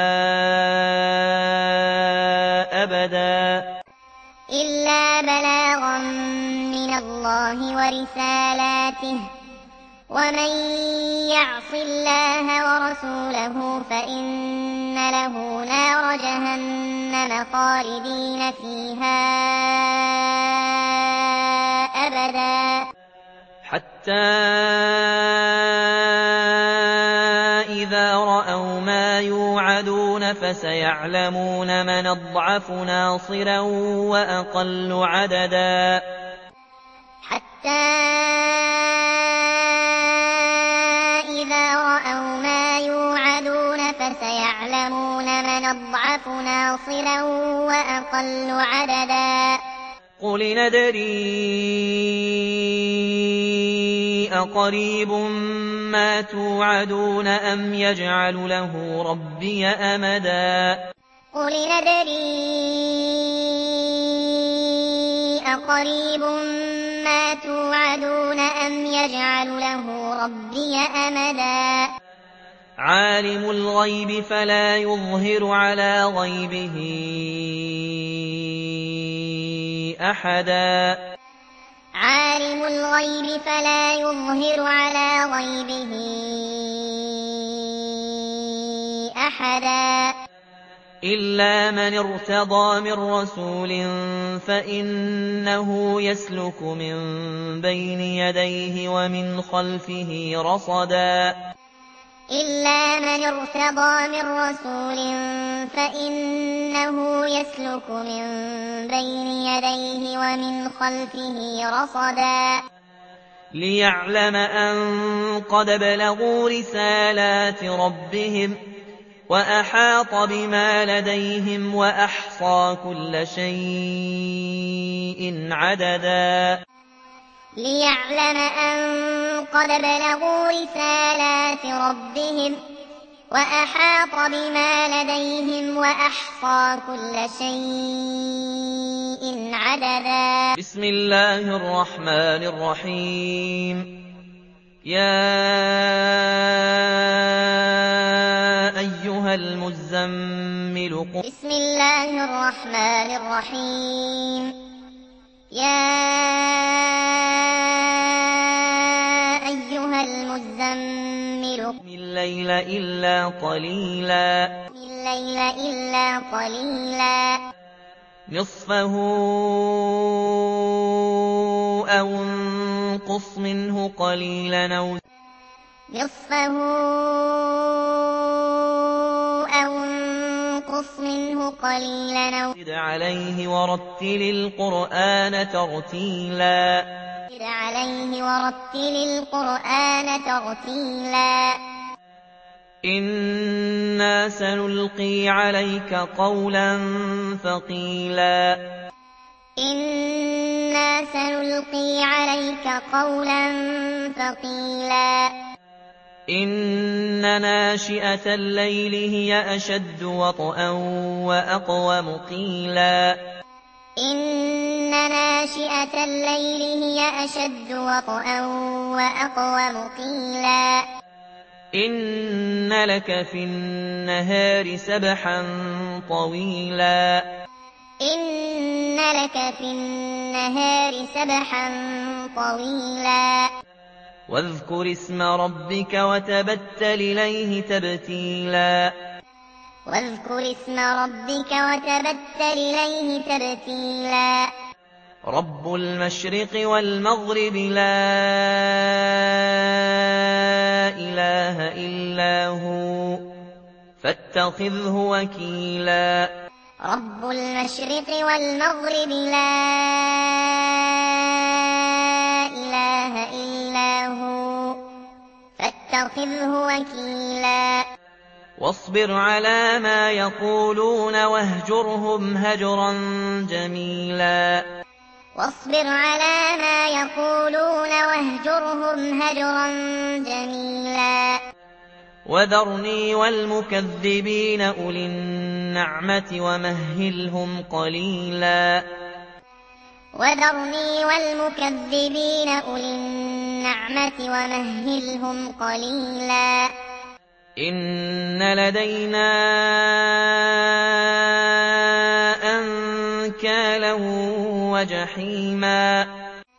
Speaker 1: أبدا
Speaker 2: إلا بلاغا من الله ورسالاته ومن يعص الله ورسوله فإن له نار جهنم خالدين فيها أبدا
Speaker 1: حتى إذا رأوا ما يوعدون فسيعلمون من أضعف ناصرا وأقل عددا
Speaker 2: حتى إذا رأوا ما يوعدون أضعف ناصرا وأقل عددا
Speaker 1: قل ندري أقريب ما توعدون أم يجعل له ربي أمدا
Speaker 2: قل ندري أقريب ما توعدون أم يجعل له ربي أمدا
Speaker 1: عالم الغيب فلا يظهر على غيبه أحدا
Speaker 2: عالم الغيب فلا يظهر على غيبه أحدا
Speaker 1: إلا من ارتضى من رسول فإنه يسلك من بين يديه ومن خلفه رصدا
Speaker 2: إلا من ارتضى من رسول فإنه يسلك من بين يديه ومن خلفه رصدا
Speaker 1: ليعلم أن قد بلغوا رسالات ربهم وأحاط بما لديهم وأحصى كل شيء عددا
Speaker 2: ليعلم أن قد بلغوا رسالات ربهم وأحاط بما لديهم وأحصى كل شيء عددا
Speaker 1: بسم الله الرحمن الرحيم يا أيها المزمل
Speaker 2: بسم الله الرحمن الرحيم يا أيها المزمل
Speaker 1: قم الليل إلا قليلا نصفه أو انقص منه قليلا أو زد عليه ورتل القرآن ترتيلا إنا سنلقي عليك قولا ثقيلا إن ناشئة الليل هي أشد وطئا وأقوم قيلا إن لك في النهار سبحا طويلا واذكر اسم ربك وتبتل إليه تبتيلا رب المشرق والمغرب لا إله إلا هو فاتخذه وكيلا
Speaker 2: رب المشرق والمغرب لا إله إلا هو فاتخذه وكيلا
Speaker 1: واصبر على ما يقولون واهجرهم هجرا جميلا وذرني والمكذبين أولي النعمة ومهلهم قليلا إن لدينا أنكالا وجحيما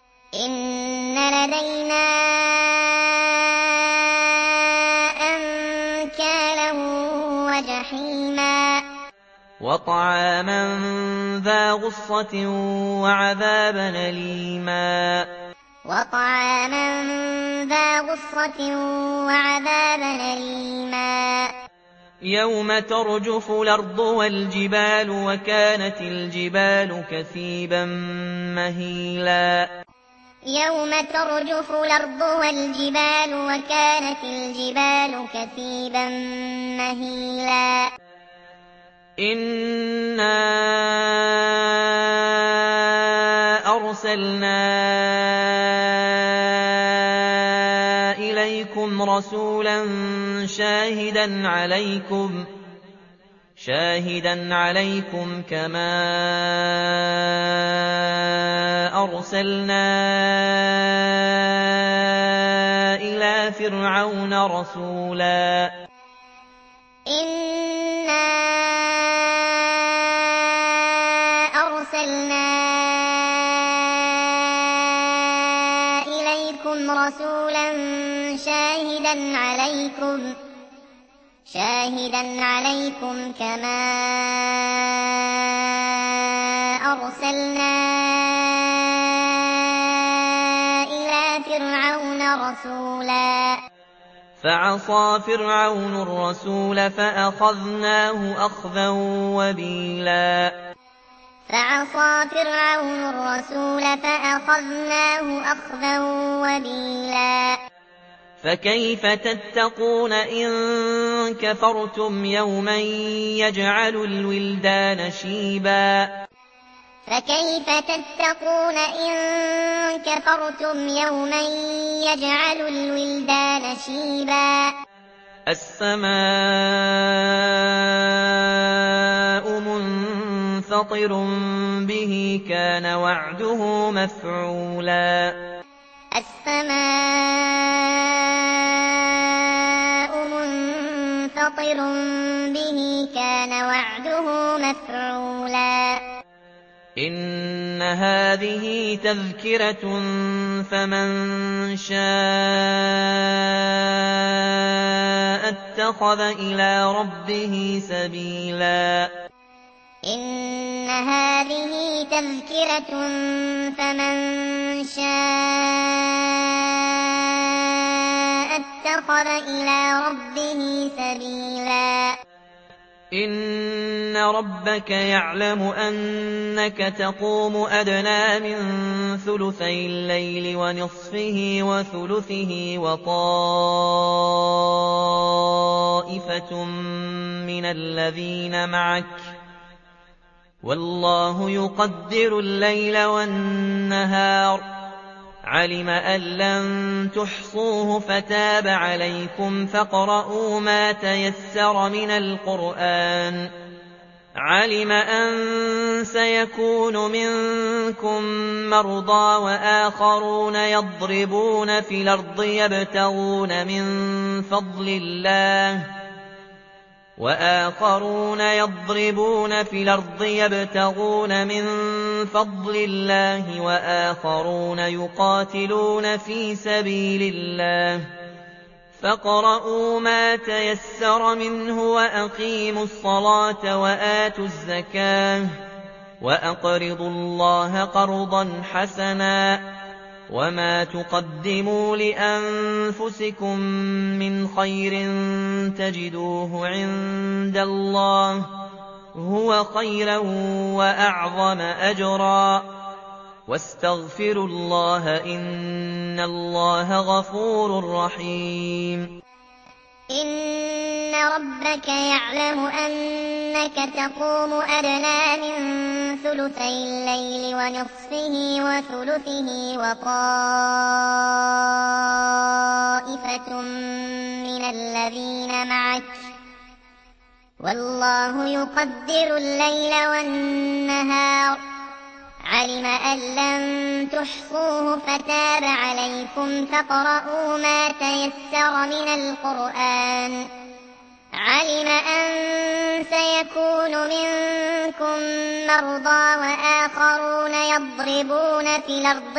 Speaker 1: وطعاما ذا غصة وعذابا أليما يوم ترجف الأرض والجبال وكانت الجبال كثيبا مهيلا إِنَّا أَرْسَلْنَا إِلَيْكُمْ رَسُولًا شَاهِدًا عَلَيْكُمْ كَمَا أَرْسَلْنَا إِلَىٰ فِرْعَوْنَ رَسُولًا
Speaker 2: إِنَّا أَرْسَلْنَا إِلَيْكُمْ رَسُولًا شَاهِدًا عَلَيْكُمْ كَمَا أَرْسَلْنَا إِلَىٰ فِرْعَوْنَ رَسُولًا فَعَصَىٰ
Speaker 1: فِرْعَوْنُ الرَّسُولَ فَأَخَذْنَاهُ أَخْذًا وَبِيلًا فَكَيْفَ تَتَّقُونَ إِن كَفَرْتُمْ يَوْمًا يَجْعَلُ الْوِلْدَانَ شِيبًا السَّمَاءُ مُنفَطِرٌ بِهِ كَانَ وَعْدُهُ مَفْعُولًا إِنَّ هَٰذِهِ تَذْكِرَةٌ فَمَن شَاءَ اتَّخَذَ إِلَىٰ رَبِّهِ سَبِيلًا إِنَّ رَبَّكَ يَعْلَمُ أَنَّكَ تَقُومُ أَدْنَىٰ مِن ثُلُثَيِ اللَّيْلِ وَنِصْفَهُ وَثُلُثَهُ وَطَائِفَةٌ مِّنَ الَّذِينَ مَعَكَ ۚ وَاللَّهُ يُقَدِّرُ اللَّيْلَ وَالنَّهَارَ ۚ عَلِمَ أَن لَّن تُحْصُوهُ فَتَابَ عَلَيْكُمْ فَاقْرَءُوا مَا تَيَسَّرَ مِنَ الْقُرْآنِ ۚ عَلِمَ أَن سَيَكُونُ مِنكُم مَّرْضَىٰ وَآخَرُونَ يَضْرِبُونَ فِي الْأَرْضِ يَبْتَغُونَ مِن فَضْلِ اللَّهِ وَآخَرُونَ يُقَاتِلُونَ فِي سَبِيلِ اللَّهِ ۖ فَاقْرَءُوا مَا تَيَسَّرَ مِنْهُ وَأَقِيمُوا الصَّلَاةَ وَآتُوا الزَّكَاةَ وَأَقْرِضُوا اللَّهَ قَرْضًا حَسَنًا ۚ وَمَا تُقَدِّمُوا لِأَنفُسِكُم مِّنْ خَيْرٍ تَجِدُوهُ عِندَ اللَّهِ هُوَ خَيْرًا وَأَعْظَمَ أَجْرًا ۚ وَاسْتَغْفِرُوا اللَّهَ ۖ إِنَّ اللَّهَ غَفُورٌ رَّحِيمٌ
Speaker 2: إِنَّ رَبَّكَ يَعْلَمُ أَنَّكَ تَقُومُ أَدْنَىٰ مِن ثُلُثَيِ اللَّيْلِ وَنِصْفَهُ وَثُلُثَهُ وَطَائِفَةٌ مِّنَ الَّذِينَ مَعَكَ ۚ وَاللَّهُ يُقَدِّرُ اللَّيْلَ وَالنَّهَارَ ۚ عَلِمَ أَن لَّن تُحْصُوهُ فَتَابَ عَلَيْكُمْ فَاقْرَءُوا مَا تَيَسَّرَ مِنَ الْقُرْآنِ ۚ عَلِمَ أَن سَيَكُونُ مِنكُم مَّرْضَىٰ وَآخَرُونَ يَضْرِبُونَ فِي الْأَرْضِ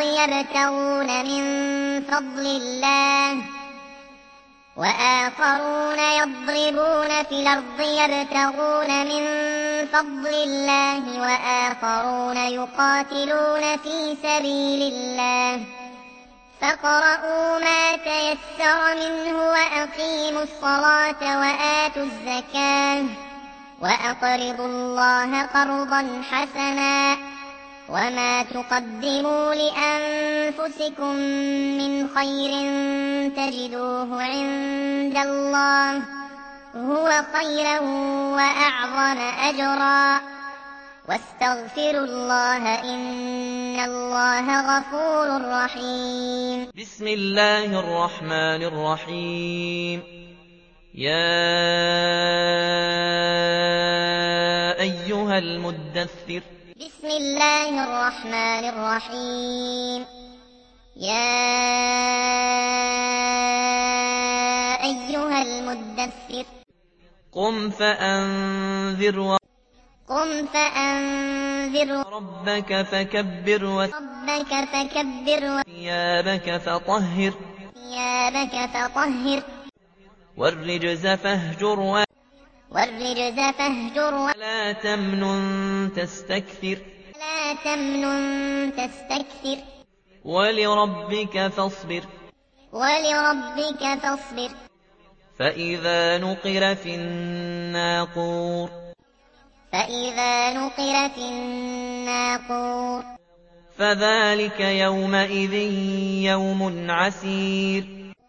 Speaker 2: يَبْتَغُونَ مِن فَضْلِ اللَّهِ وَآخَرُونَ يُقَاتِلُونَ فِي سَبِيلِ اللَّهِ ۖ فَاقْرَءُوا مَا تَيَسَّرَ مِنْهُ وَأَقِيمُوا الصَّلَاةَ وَآتُوا الزَّكَاةَ وَأَقْرِضُوا اللَّهَ قَرْضًا حَسَنًا ۚ وَمَا تُقَدِّمُوا لِأَنفُسِكُم مِّنْ خَيْرٍ تَجِدُوهُ عِندَ اللَّهِ هو خيرا وأعظم أجرا واستغفروا الله إن الله غفور رحيم.
Speaker 1: بسم الله الرحمن الرحيم. يا أيها المدثر.
Speaker 2: بسم الله الرحمن الرحيم. يا أيها المدثر.
Speaker 1: قم فأنذر ربك فكبر وثيابك فطهر والرجز فاهجر ولا تمنن تستكثر ولربك فاصبر فإذا نقر في الناقور فذلك يومئذ يوم عسير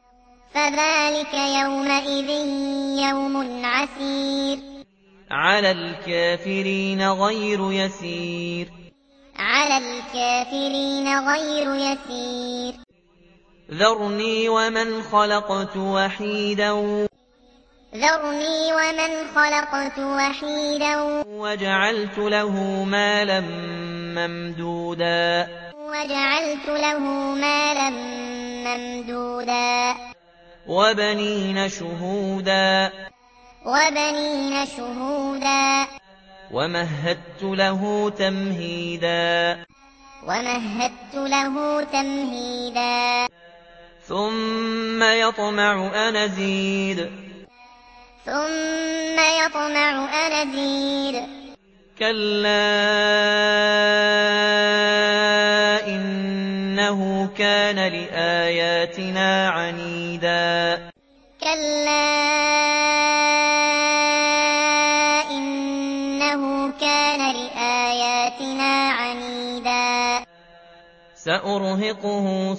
Speaker 1: على الكافرين غير يسير ذرني ومن خلقت وحيدا وجعلت له مالا ممدودا وبنين شهودا ومهدت له تمهيدا ثم يطمع أن أزيد كلا إنه كان لآياتنا عنيدا سأرهقه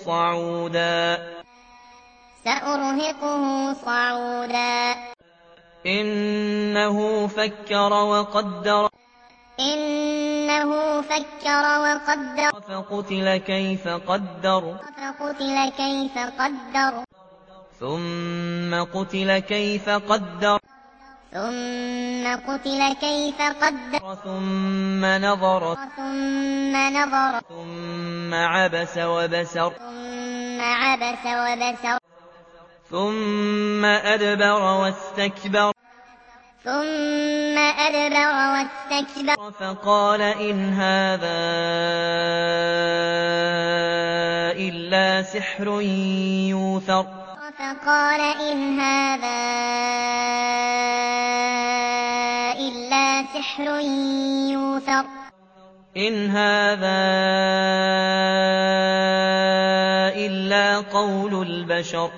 Speaker 1: صعودا إنه فكر وقدر فقتل كيف قدر ثم قتل كيف قدر ثم نظر ثم عبس وبسر ثم أدبر واستكبر فقال إن هذا إلا سحر يؤثر إن هذا إلا قول البشر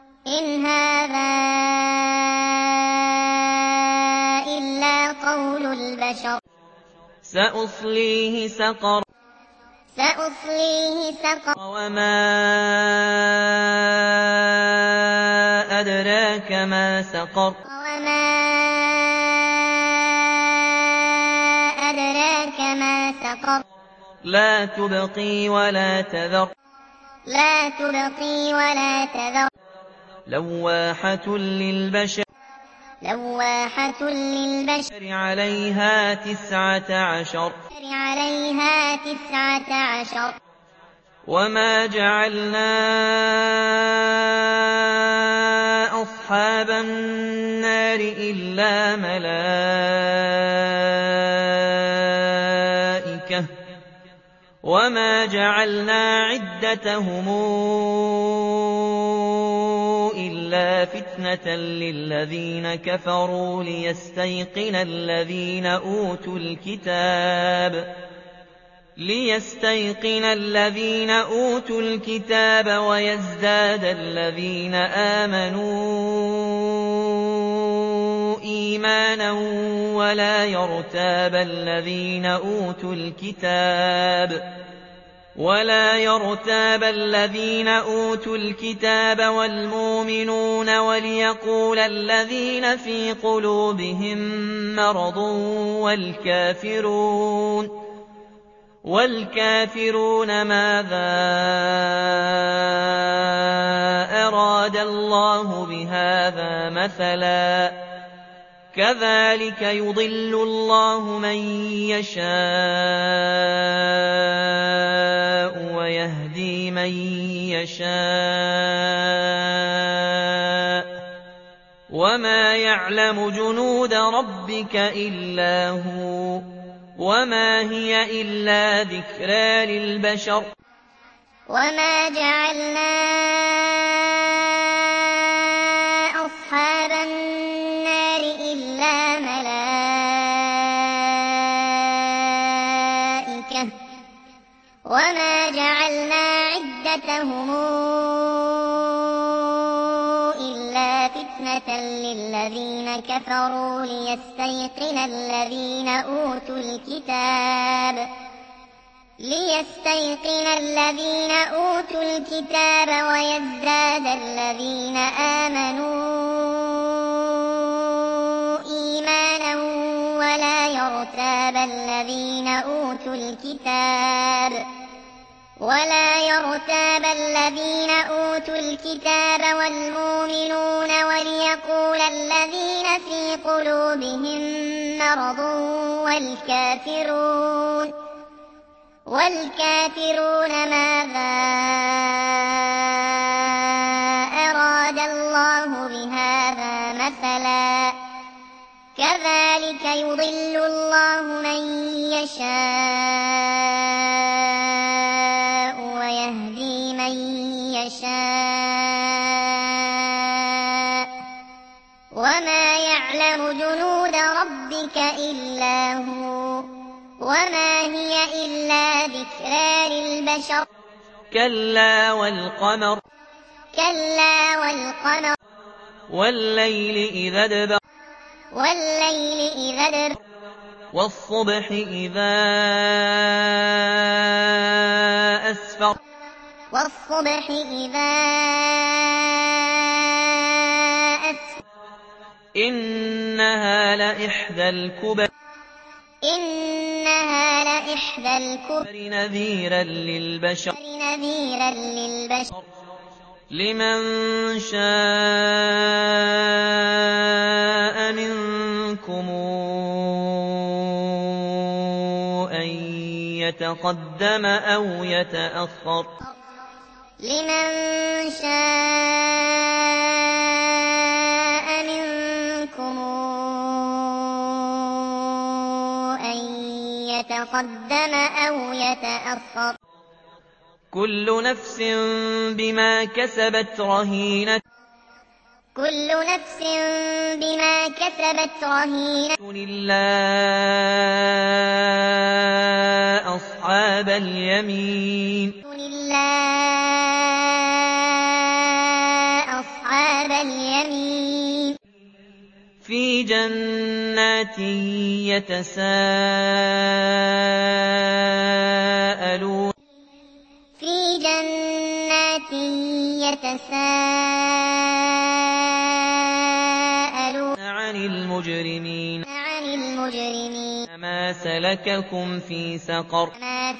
Speaker 1: سأصليه سقر وما أدراك ما سقر لا تبقي ولا تذر لواحة للبشر عليها 19 وما جعلنا أصحاب النار إلا ملائكة وما جعلنا عدتهم إلا فتنة للذين كفروا ليستيقن الذين أوتوا الكتاب ويزداد الذين آمنوا إيمانا ولا يرتاب الذين أوتوا الكتاب ولا يرتاب الذين أوتوا الكتاب والمؤمنون وليقول الذين في قلوبهم مرض والكافرون ماذا أراد الله بهذا مثلا كذلك يضل الله من يشاء ويهدي من يشاء وما يعلم جنود ربك إلا هو وما هي إلا ذكرى للبشر
Speaker 2: وما جعلنا أصحاب النار إلا ملائكة وما جعلنا عدتهم إلا فتنة للذين كفروا ليستيقن الذين أوتوا الكتاب ويزداد الذين آمنوا إيمانا ولا يرتاب الذين أوتوا الكتاب والمؤمنون وليقول الذين في قلوبهم مرض والكافرون ماذا أراد الله بهذا مثلا كذلك يضل الله من يشاء ويهدي من يشاء وما يعلم جنود ربك إلا هو وما هي إلا ذكرى للبشر
Speaker 1: كلا والقمر والليل إذا أدبر والصبح إذا أسفر إنها لإحدى الكبر نذيرا للبشر لمن شاء منكم أن يتقدم أو يتأخر كل نفس بما كسبت رهينة إلا أصحاب اليمين في جنات يتساءلون عن المجرمين ما سلككم في سقر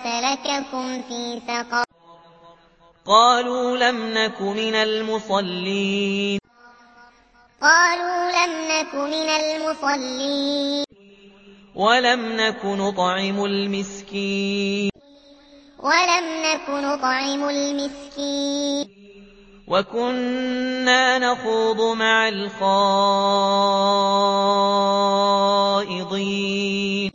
Speaker 1: قالوا لم نك من المصلين ولم نك نطعم المسكين وكنا نخوض مع الخائضين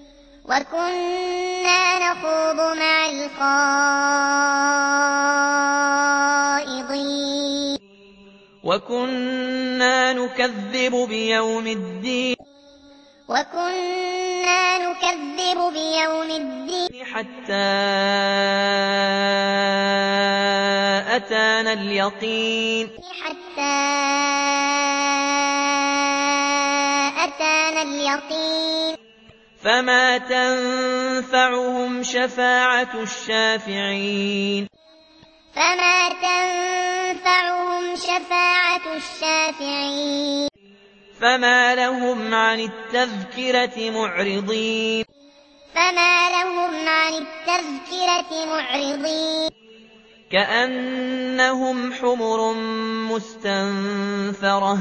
Speaker 1: وكنا نكذب بيوم الدين حتى أتانا اليقين فما تنفعهم شفاعة الشافعين
Speaker 2: فما تنفعهم شفاعة الشافعين
Speaker 1: فما لهم عن التذكرة معرضين
Speaker 2: فما لهم عن التذكرة معرضين
Speaker 1: كأنهم حمر مستنفرة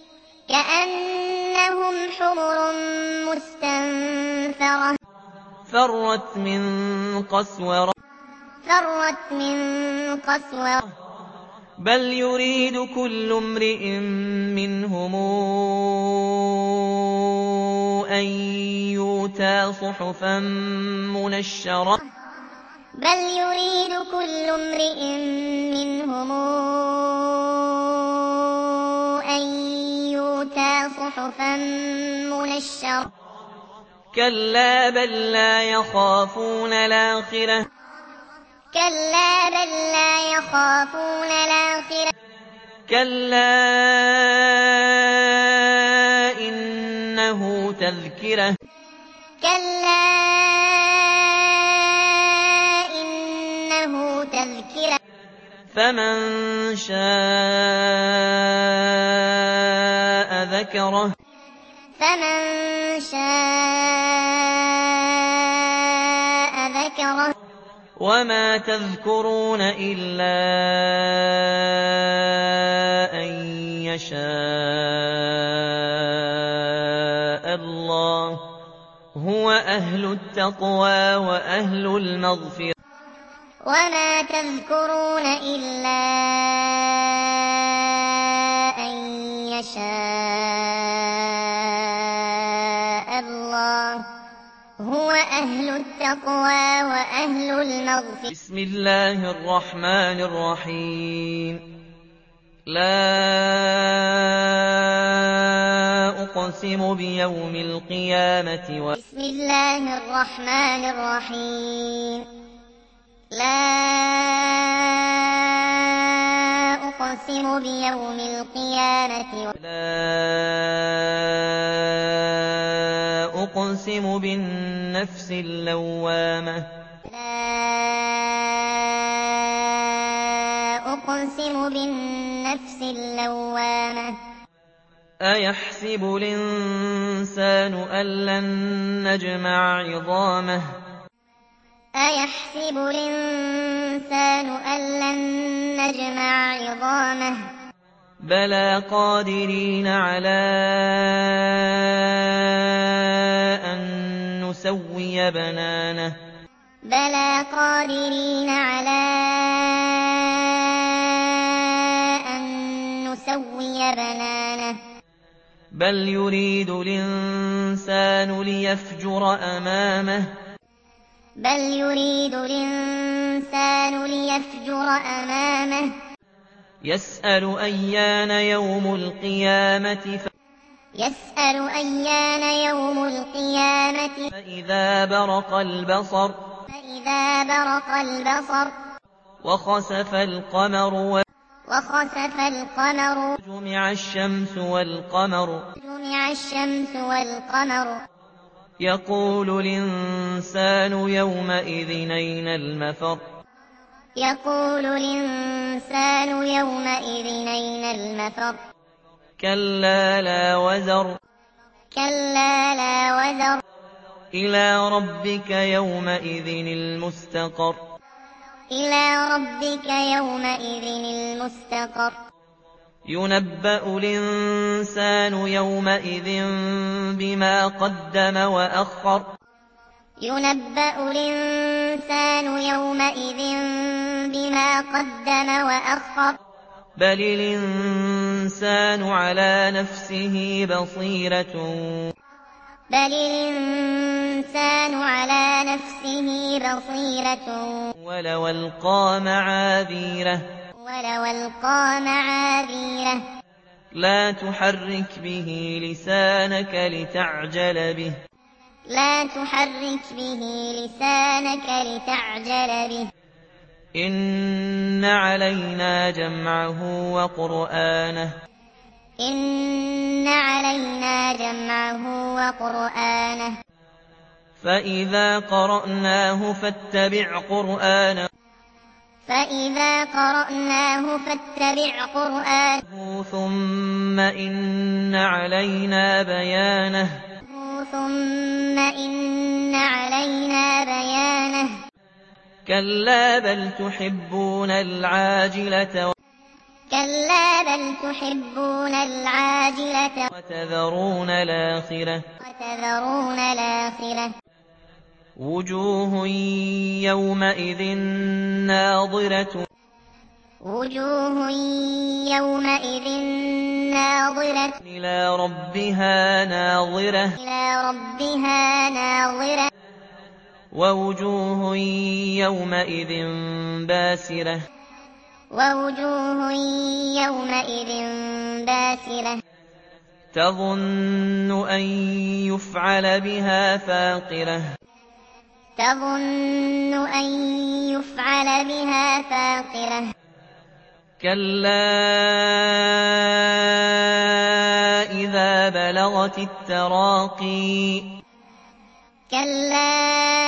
Speaker 2: كأنهم حمر مستنفرة
Speaker 1: فرت من قسورة
Speaker 2: فرت من قسورة
Speaker 1: بل يريد كل امرئ منهم أن يؤتى صحفا منشرة
Speaker 2: بل يريد كل امرئ منهم أن يؤتى صحفا منشرة
Speaker 1: كلا بل لا يخافون الآخرة
Speaker 2: كلا بل لا يخافون الآخرة
Speaker 1: كلا إنه تذكرة
Speaker 2: كلا إنه تذكرة
Speaker 1: فمن شاء ذكره
Speaker 2: فمن شاء ذكره
Speaker 1: وما تذكرون إلا أن يشاء الله هو أهل التقوى وأهل المغفرة
Speaker 2: وما تذكرون إلا أن يشاء الله هو أهل التقوى وأهل المغفرة
Speaker 1: بسم الله الرحمن الرحيم لا أقسم بيوم القيامة
Speaker 2: بسم الله الرحمن الرحيم لا أقسم بيوم القيامة
Speaker 1: لا أقسم بالنفس اللوامة
Speaker 2: لا أقسم بالنفس اللوامة
Speaker 1: أيحسب الإنسان أن لن نجمع عظامه
Speaker 2: أيحسب الإنسان أن لن نجمع عظامه
Speaker 1: بلى قادرين على أن نسوي بنانه
Speaker 2: بلى قادرين على أن نسوي بنانه
Speaker 1: بل يريد الإنسان ليفجر أمامه
Speaker 2: بل يريد الإنسان ليفجر أمامه
Speaker 1: يسأل أيان يوم القيامة
Speaker 2: يسأل أيان يوم القيامة
Speaker 1: فإذا برق البصر
Speaker 2: فإذا برق البصر
Speaker 1: وخسف القمر
Speaker 2: وخسف القمر
Speaker 1: وجمع الشمس والقمر
Speaker 2: جمع الشمس والقمر
Speaker 1: يقول الإنسان يومئذ أين المفر
Speaker 2: يقول الإنسان يومئذ أين المفر
Speaker 1: كلا لا وزر
Speaker 2: كلا لا وزر
Speaker 1: إلى ربك يومئذ المستقر
Speaker 2: إلى ربك يومئذ المستقر
Speaker 1: ينبأ الإنسان يومئذ بما قدم وأخر
Speaker 2: ينبأ الإنسان يومئذ بما قدم وأخر
Speaker 1: بل الإنسان على نفسه بصيرة
Speaker 2: بل الإنسان على نفسه بصيرة
Speaker 1: ولو ألقى معاذيره
Speaker 2: ولو ألقى معاذيره
Speaker 1: لا تحرك به لسانك لتعجل به
Speaker 2: لا تحرك به لسانك لتعجل به
Speaker 1: إن علينا جمعه وقرآنه
Speaker 2: إن علينا جمعه وقرآنه
Speaker 1: فإذا قرأناه فاتبع قرآنه
Speaker 2: فإذا قرأناه فاتبع قرآنه
Speaker 1: ثم إن علينا بيانه
Speaker 2: ثم إن علينا بيانه
Speaker 1: كلا بل تحبون العاجلة
Speaker 2: كلا بل تحبون العاجلة
Speaker 1: وتذرون الآخرة
Speaker 2: وتذرون الآخرة
Speaker 1: وجوه يومئذ ناظرة
Speaker 2: وجوه يومئذ ناظرة
Speaker 1: إلى ربها ناظرة
Speaker 2: إلى ربها ناظرة
Speaker 1: ووجوه يومئذ باسرة
Speaker 2: ووجوه يومئذ باسرة
Speaker 1: تظن أن يفعل بها فاقرة
Speaker 2: تظن أن يفعل بها فاقرة
Speaker 1: كلا إذا بلغت التراقي
Speaker 2: كلا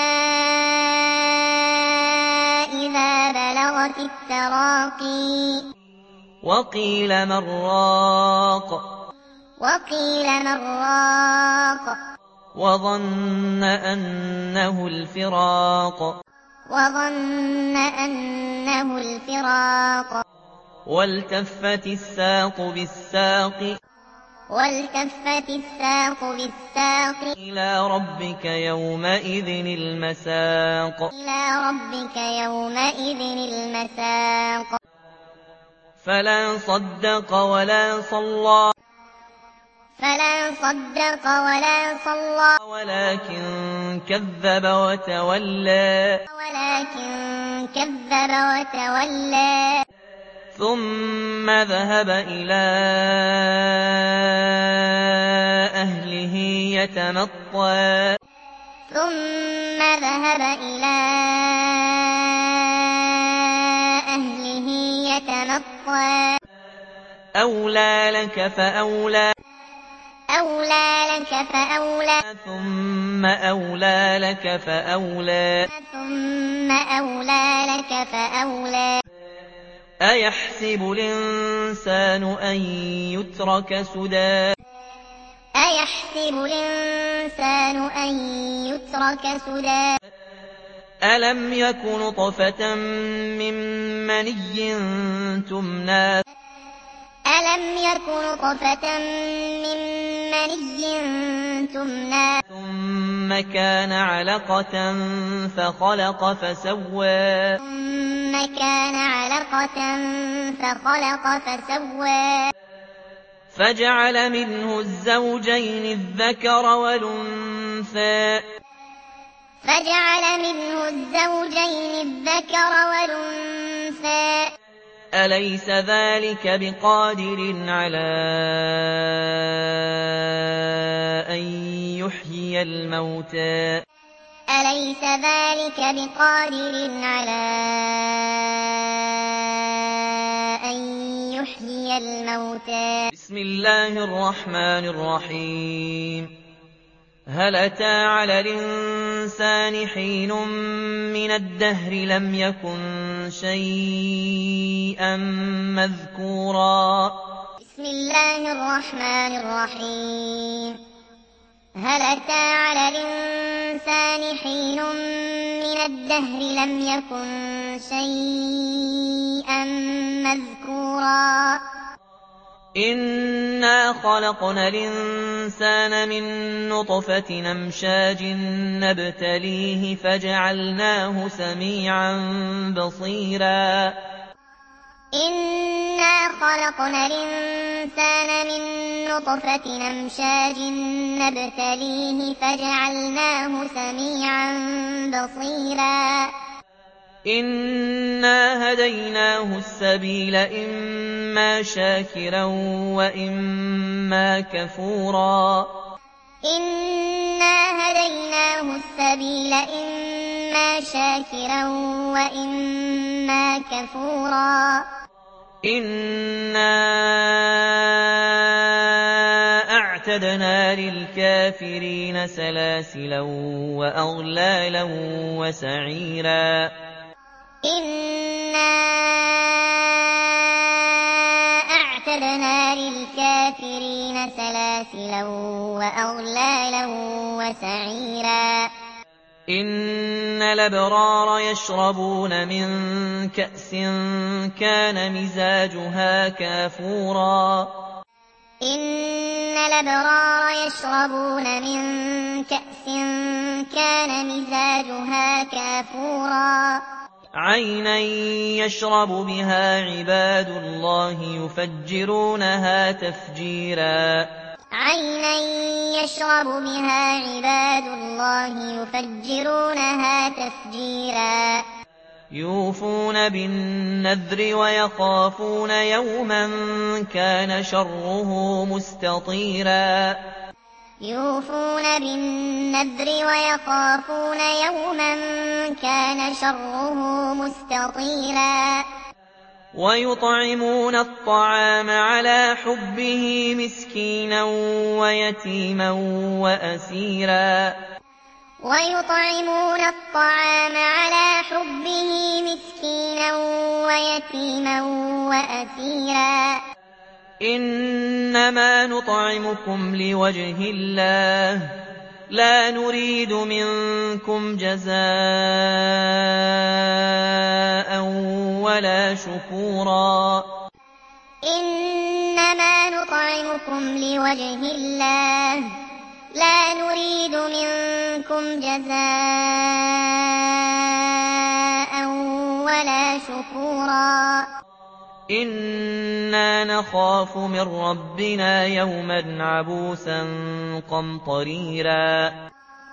Speaker 2: إذا بلغت التراقي
Speaker 1: وقيل من راق
Speaker 2: وقيل من راق
Speaker 1: وظن أنه الفراق
Speaker 2: وظن أنه الفراق
Speaker 1: والتفت الساق بالساق
Speaker 2: والتفت الساق بالساق
Speaker 1: إلى ربك يومئذ المساق
Speaker 2: إلى ربك يومئذ المساق
Speaker 1: فلا صدق ولا صلى
Speaker 2: فلا صدق ولا صلى
Speaker 1: ولكن كذب وتولى
Speaker 2: ولكن كذب وتولى
Speaker 1: ثم ذهب إلى أهله يتمطى
Speaker 2: ثم ذهب إلى أهله يتمطى
Speaker 1: أولى لك فأولى
Speaker 2: أولى لك فأولى
Speaker 1: ثم أولى لك فأولى
Speaker 2: ثم أولى لك فأولى
Speaker 1: أيحسب الإنسان أن يترك سدى
Speaker 2: أيحسب الإنسان أن يترك سدى
Speaker 1: ألم يك نطفة من مني تمنى
Speaker 2: ألم يك نطفة من مني تمنى
Speaker 1: ثم كان علقة فخلق فسوى
Speaker 2: ثم كان علقة فخلق فسوى
Speaker 1: فجعل منه الزوجين الذكر والأنثى
Speaker 2: فجعل منه الزوجين الذكر والأنثى
Speaker 1: أليس ذلك بقادر على أن يحيي الموتى
Speaker 2: أليس ذلك بقادر على أن يحيي الموتى
Speaker 1: بسم الله الرحمن الرحيم هل أتى على الإنسان حين من الدهر لم يكن شيئا مذكورا
Speaker 2: بسم الله الرحمن الرحيم هل أتى على الإنسان حين من الدهر لم يكن شيئا مذكورا
Speaker 1: إنا خلقنا الإنسان من نطفة أمشاج نبتليه فجعلناه سميعا بصيرا
Speaker 2: إنا خلقنا الإنسان من نطفة أمشاج نبتليه فجعلناه سميعا بصيرا
Speaker 1: إنا هديناه السبيل إما شاكرا وإما كفورا
Speaker 2: إنا هديناه السبيل إما شاكرا وإما كفورا
Speaker 1: إنا وأعتدنا للكافرين سلاسلا وأغلالا وسعيرا
Speaker 2: إنا أعتدنا للكافرين سلاسلا وأغلالا وسعيرا
Speaker 1: إن الأبرار يشربون من كأس كان مزاجها كافورا
Speaker 2: إن الأبرار يشربون من كأس كان مزاجها كافورا
Speaker 1: عينا يشرب بها عباد الله يفجرونها تفجيرا
Speaker 2: عينا يشرب بها عباد الله يفجرونها تفجيرا
Speaker 1: يوفون بالنذر ويخافون يوما كان شره مستطيرا
Speaker 2: يوفون بالنذر ويخافون يوما كان شره مستطيرا
Speaker 1: ويطعمون الطعام على حبه مسكينا ويتيما وأسيرا
Speaker 2: ويطعمون الطعام على حبه مسكينا ويتيما وأسيرا
Speaker 1: إنما نطعمكم لوجه الله لا نريد منكم جزاء ولا شكورا
Speaker 2: إنما نطعمكم لوجه الله لا نريد منكم جزاء ولا شكورا
Speaker 1: إنا نخاف من ربنا يوما عبوسا قمطريرا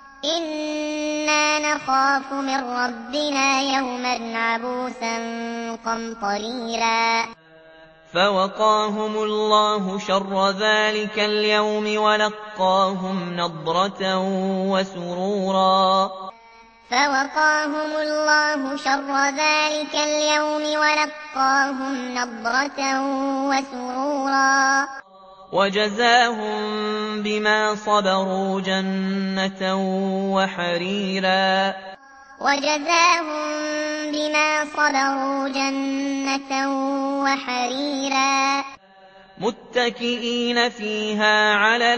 Speaker 2: إنا نخاف من ربنا يوما عبوسا قمطريرا
Speaker 1: فوقاهم الله شر ذلك اليوم ولقاهم نضرة وسرورا
Speaker 2: فوقاهم الله شر ذلك اليوم ولقاهم نضرة وسرورا
Speaker 1: وجزاهم بما صبروا جنة وحريرا
Speaker 2: وجزاهم بما صبروا جنة وحريرا
Speaker 1: متكئين فيها على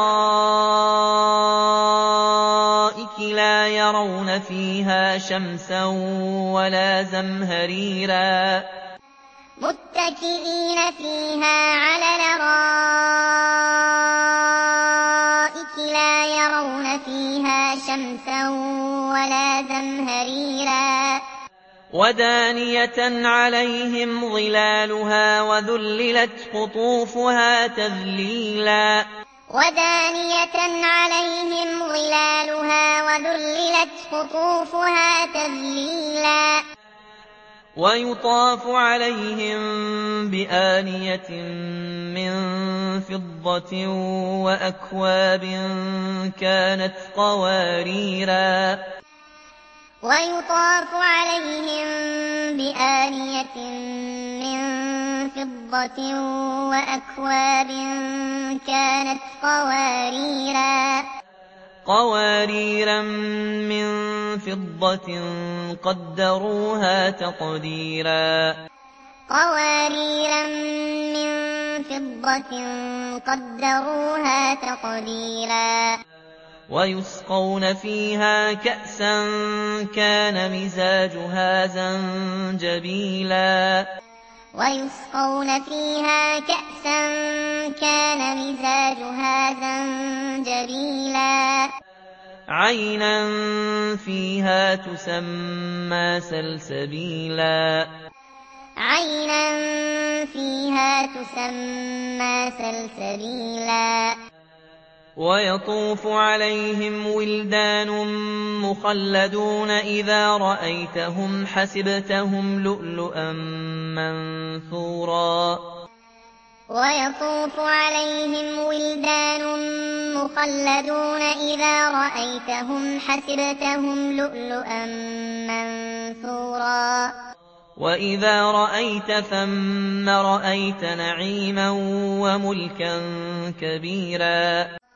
Speaker 1: الأرائك لا يرون فيها شمسا ولا زمهريرا
Speaker 2: متكئين فيها على الأرائك لا يرون فيها شمسا ولا زمهريرا
Speaker 1: ودانية عليهم ظلالها وذللت قطوفها تذليلا
Speaker 2: ودانية عليهم ظلالها وذللت قطوفها تذليلا
Speaker 1: ويطاف عليهم بآنية من فضة وأكواب كانت قواريرا
Speaker 2: ويطاف عليهم بآنية من فضة وأكواب كانت قواريرا
Speaker 1: من فضة قدروها تقديرا
Speaker 2: قواريرا من فضة قدروها تقديرا
Speaker 1: ويسقون فيها كأسا كان مزاجها زنجبيلا
Speaker 2: ويسقون فيها كأسا كان مزاجها زنجبيلا
Speaker 1: عينا فيها تسمى سلسبيلا
Speaker 2: عينا فيها تسمى سلسبيلا
Speaker 1: ويطوف عليهم ولدان مخلدون إذا رأيتهم حسبتهم لؤلؤا منثورا
Speaker 2: ويطوف عليهم ولدان مخلدون إذا رأيتهم حسبتهم لؤلؤا منثورا
Speaker 1: وإذا رأيت ثم رأيت نعيما وملكا كبيرا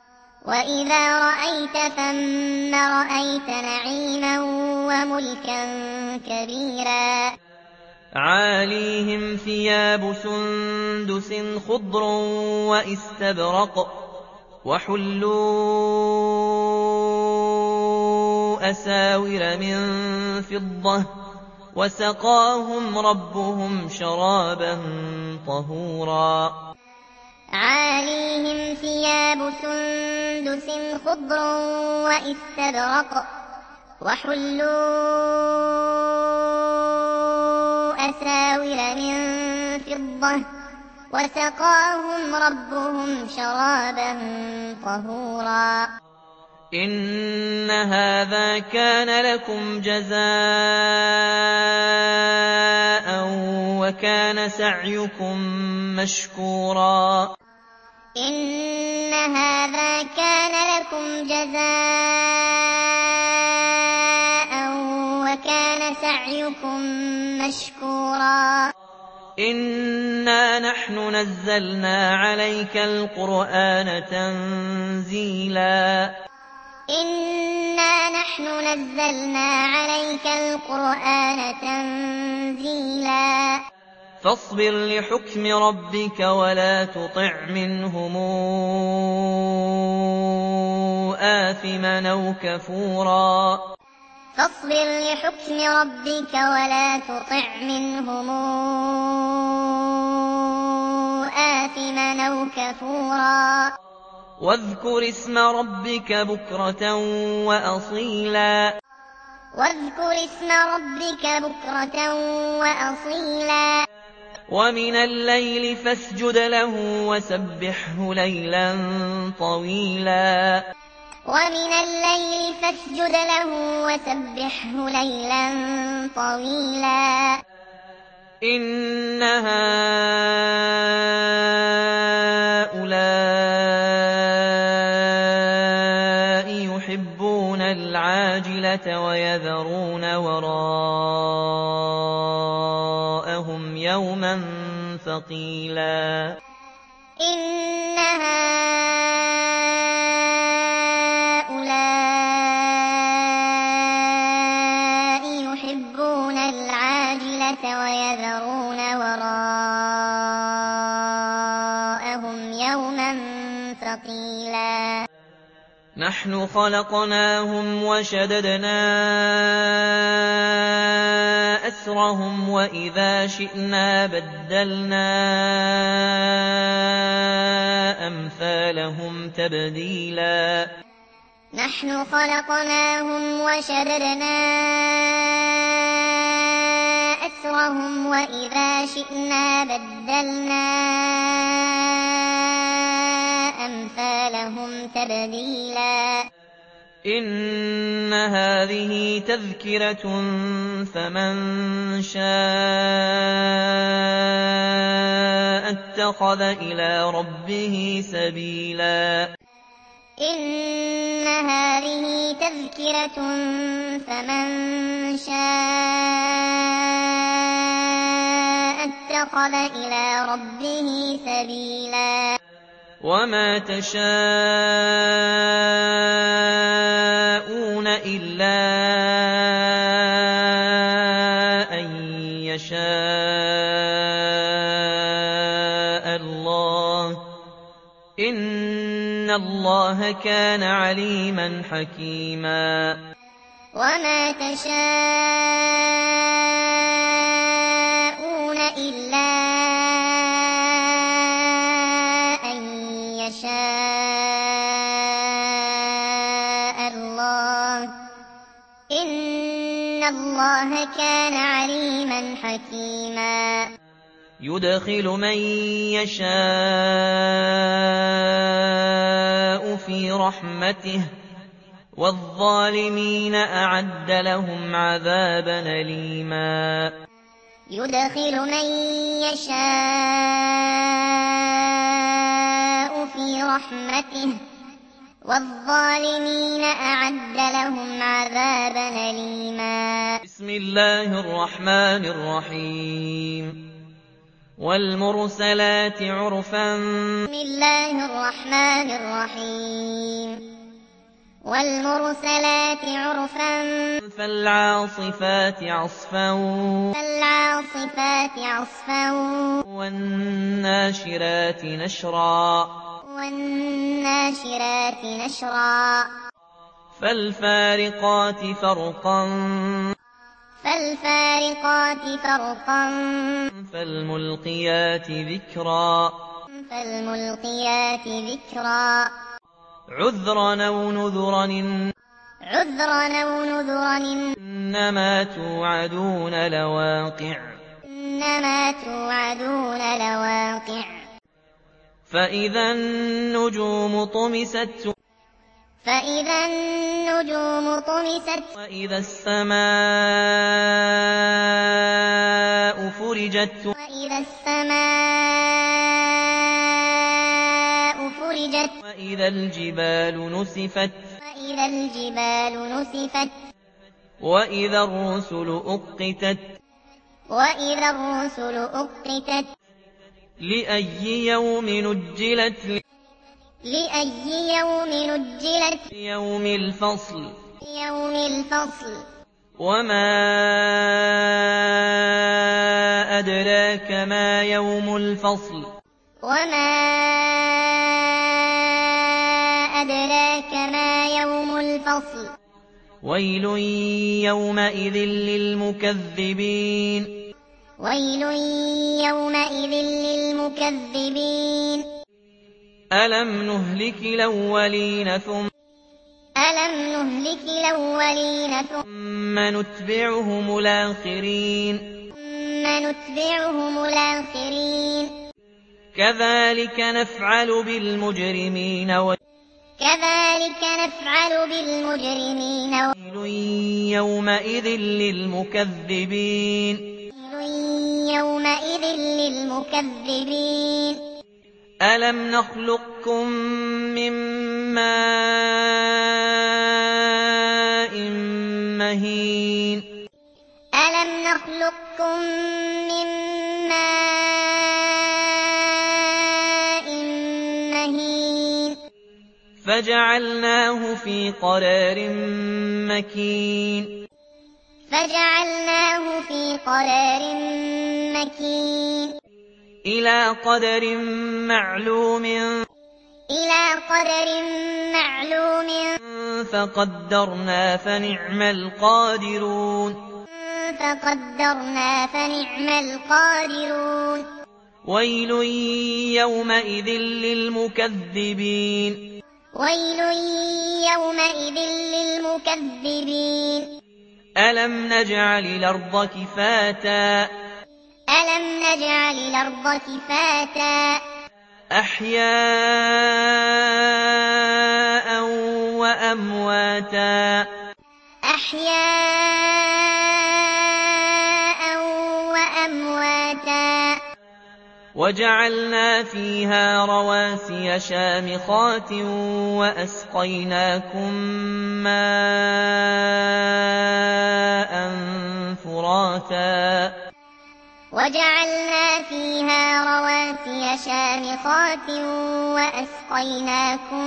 Speaker 2: وإذا رأيت ثم رأيت نعيما وملكا كبيرا
Speaker 1: عاليهم ثياب سندس خضر واستبرق وحلوا أساور من فضة وسقاهم ربهم شرابا طهورا
Speaker 2: عاليهم ثياب سندس خضر واستبرق وحلوا أساور من فضة وسقاهم ربهم شرابا طهورا
Speaker 1: إن هذا كان لكم جزاء وكان سعيكم مشكورا
Speaker 2: إن هذا كان لكم جزاء وكان سعيكم مشكورا
Speaker 1: إنا نحن نزلنا عليك القرآن تنزيلا
Speaker 2: إنا نحن نزلنا عليك القرآن تنزيلا
Speaker 1: فاصبر لحكم ربك ولا تطع منهم آثما أو كفورا
Speaker 2: فاصبر لحكم ربك ولا تطع منهم آثما أو كفورا
Speaker 1: واذكر اسم ربك بكرة وأصيلا
Speaker 2: واذكر اسم ربك بكرة وأصيلا
Speaker 1: ومن الليل فاسجد له وسبحه ليلا طويلا
Speaker 2: ومن الليل فاسجد له وسبحه ليلا طويلا
Speaker 1: إن هؤلاء يحبون العاجلة ويذرون وراءهم يوما ثقيلا
Speaker 2: إن هؤلاء يحبون العاجلة ويذرون وراءهم يوما ثقيلا
Speaker 1: نحن خلقناهم وشددنا أسرهم وإذا شئنا بدلنا أمثالهم تبديلا
Speaker 2: نحن خلقناهم وشددنا أسرهم وإذا شئنا بدلنا أمثالهم تبديلا
Speaker 1: إن هذه تذكرة فمن شاء اتخذ إلى ربه سبيلا
Speaker 2: إن هذه تذكرة فمن شاء اتخذ إلى ربه سبيلا
Speaker 1: وما تشاءون إلا أن يشاء الله إن الله كان عليما حكيما
Speaker 2: وما تشاءون إلا أن يشاء الله إن الله كان عليما حكيما
Speaker 1: يدخل من يشاء في رحمته والظالمين أعد لهم عذابا أليما
Speaker 2: يدخل من يشاء في رحمته والظالمين أعد لهم عذابا أليما
Speaker 1: بسم الله الرحمن الرحيم والمرسلات عرفا.
Speaker 2: بسم الله الرحمن الرحيم. والمرسلات عرفا.
Speaker 1: فالعاصفات عصفا.
Speaker 2: فالعاصفات عصفا.
Speaker 1: والناشرات نشرا.
Speaker 2: والناشرات نشرا.
Speaker 1: فالفارقات فرقا.
Speaker 2: فالفارقات فرقا.
Speaker 1: فالملقيات ذكرا.
Speaker 2: فالملقيات ذكرا.
Speaker 1: عذرا أو نذرا.
Speaker 2: عذرا أو نذرا.
Speaker 1: إنما توعدون لواقع.
Speaker 2: إنما توعدون لواقع.
Speaker 1: فإذا النجوم طمست.
Speaker 2: فإذا النجوم طمست.
Speaker 1: وإذا السماء فرجت.
Speaker 2: وإذا السماء فرجت.
Speaker 1: وإذا الجبال نسفت.
Speaker 2: وإذا الجبال نسفت.
Speaker 1: وإذا الرسل أقتت.
Speaker 2: وإذا الرسل أقتت.
Speaker 1: لأي يوم نجلت.
Speaker 2: لأي يوم نجلت.
Speaker 1: يوم الفصل.
Speaker 2: يوم الفصل.
Speaker 1: وما أدراك ما يوم الفصل.
Speaker 2: وما أدراك ما يوم الفصل.
Speaker 1: ويل يومئذ للمكذبين.
Speaker 2: ويل يومئذ للمكذبين.
Speaker 1: ألم نهلك الأولين
Speaker 2: ألم نهلك الأولين
Speaker 1: ثم نتبعهم الآخرين.
Speaker 2: ثم نتبعهم الآخرين.
Speaker 1: كذلك نفعل بالمجرمين.
Speaker 2: كذلك نفعل بالمجرمين.
Speaker 1: ويل يومئذ للمكذبين.
Speaker 2: ويل يومئذ للمكذبين.
Speaker 1: ألم نخلقكم من ماء مهين.
Speaker 2: ألم نخلقكم من ماء مهين.
Speaker 1: فجعلناه في قرار مكين.
Speaker 2: فجعلناه في قرار مكين.
Speaker 1: إلى قدر معلوم.
Speaker 2: إلى قدر معلوم.
Speaker 1: فقدرنا فنعم القادرون.
Speaker 2: فقدرنا فنعم القادرون.
Speaker 1: ويل يومئذ للمكذبين.
Speaker 2: ويل يومئذ للمكذبين.
Speaker 1: ألم نجعل الأرض كفاتا.
Speaker 2: ألم نجعل الأرض كفاتا.
Speaker 1: أحياء وأمواتا.
Speaker 2: أحياء وأمواتا.
Speaker 1: وجعلنا فيها رواسي شامخات وأسقيناكم ماء فراتا.
Speaker 2: وجعلنا فيها رواسي شامخات وأسقيناكم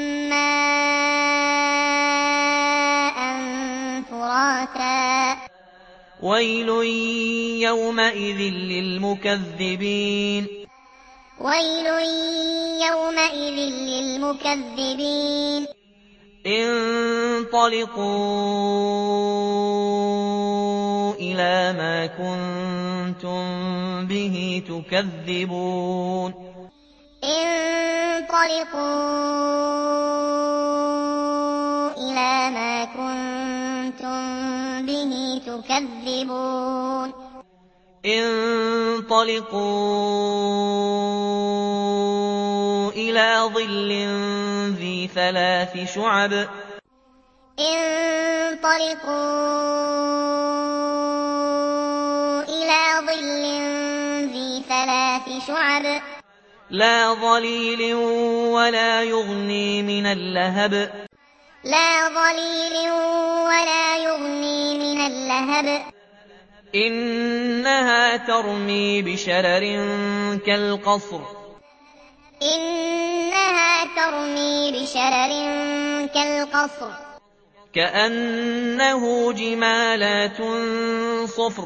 Speaker 2: ماء فراتا.
Speaker 1: ويل يومئذ للمكذبين.
Speaker 2: ويل يومئذ للمكذبين.
Speaker 1: انطلقوا إلى ما كنتم به تكذبون.
Speaker 2: انطلقوا إلى ما كنتم به تكذبون.
Speaker 1: انطلقوا إلى ظل ذي 3 شعب.
Speaker 2: انطلقوا إلى ظل ذي 3 شعب.
Speaker 1: لا ظليل ولا يغني من اللهب.
Speaker 2: لا ظليل ولا يغني من اللهب.
Speaker 1: إنها ترمي بشرر كالقصر
Speaker 2: إنها ترمي بشرر كالقصر
Speaker 1: كأنه جمالات صفر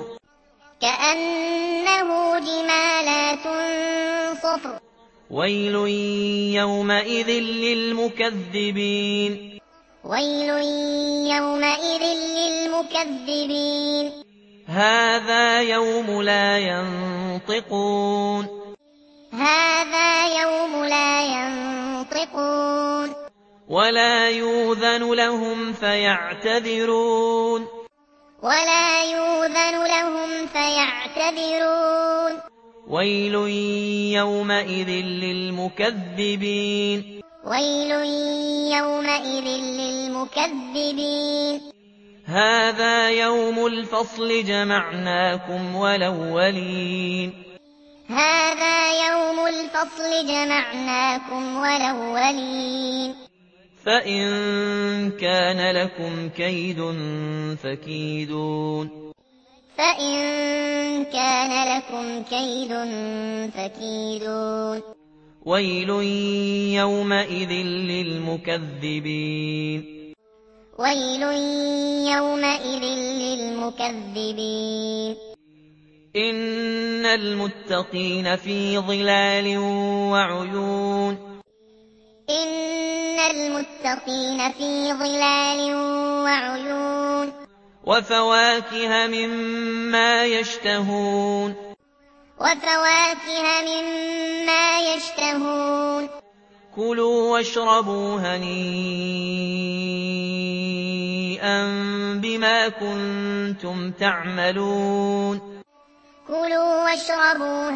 Speaker 2: كأنه جمالات صفر
Speaker 1: ويل يومئذ للمكذبين
Speaker 2: ويل يومئذ للمكذبين
Speaker 1: هذا يوم لا ينطقون
Speaker 2: هذا يوم لا ينطقون
Speaker 1: ولا يؤذن لهم فيعتذرون
Speaker 2: ولا يؤذن لهم فيعتذرون
Speaker 1: ويل يومئذ للمكذبين
Speaker 2: ويل يومئذ للمكذبين
Speaker 1: هذا يوم الفصل جمعناكم والأولين
Speaker 2: هذا يوم الفصل جمعناكم والأولين
Speaker 1: فإن كان لكم كيد فكيدون
Speaker 2: فإن كان لكم كيد فكيدون
Speaker 1: ويل يومئذ للمكذبين
Speaker 2: ويل يومئذ للمكذبين
Speaker 1: إن المتقين في ظلال وعيون
Speaker 2: إن المتقين في ظلال وعيون
Speaker 1: وفواكه مما يشتهون
Speaker 2: وفواكه مما يشتهون
Speaker 1: كلوا واشربوا هنيئا بما كنتم تعملون
Speaker 2: كلوا واشربوا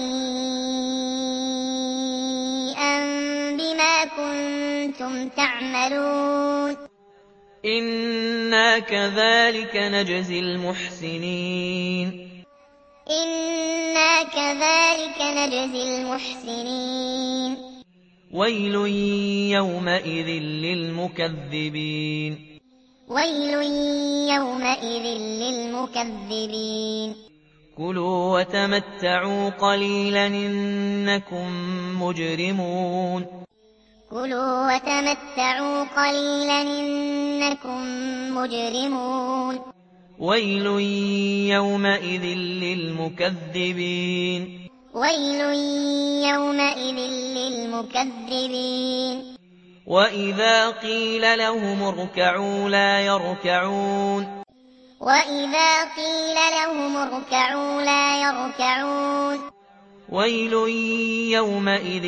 Speaker 2: هنيئا بما كنتم تعملون
Speaker 1: إنا كذلك نجزي المحسنين
Speaker 2: إنا كذلك نجزي المحسنين
Speaker 1: ويل يومئذ للمكذبين
Speaker 2: ويل يومئذ للمكذبين
Speaker 1: كلوا وتمتعوا قليلا إنكم مجرمون
Speaker 2: كلوا وتمتعوا قليلا إنكم مجرمون
Speaker 1: ويل يومئذ للمكذبين
Speaker 2: ويل يومئذ للمكذبين
Speaker 1: وإذا قيل لهم اركعوا لا يركعون
Speaker 2: وإذا قيل لهم اركعوا لا يركعون
Speaker 1: ويل يومئذ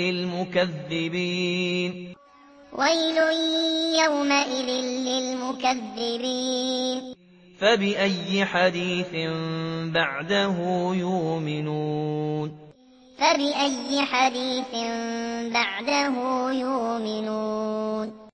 Speaker 1: للمكذبين
Speaker 2: ويل يومئذ للمكذبين
Speaker 1: فبأي حديث بعده يؤمنون
Speaker 2: فبأي حديث بعده يؤمنون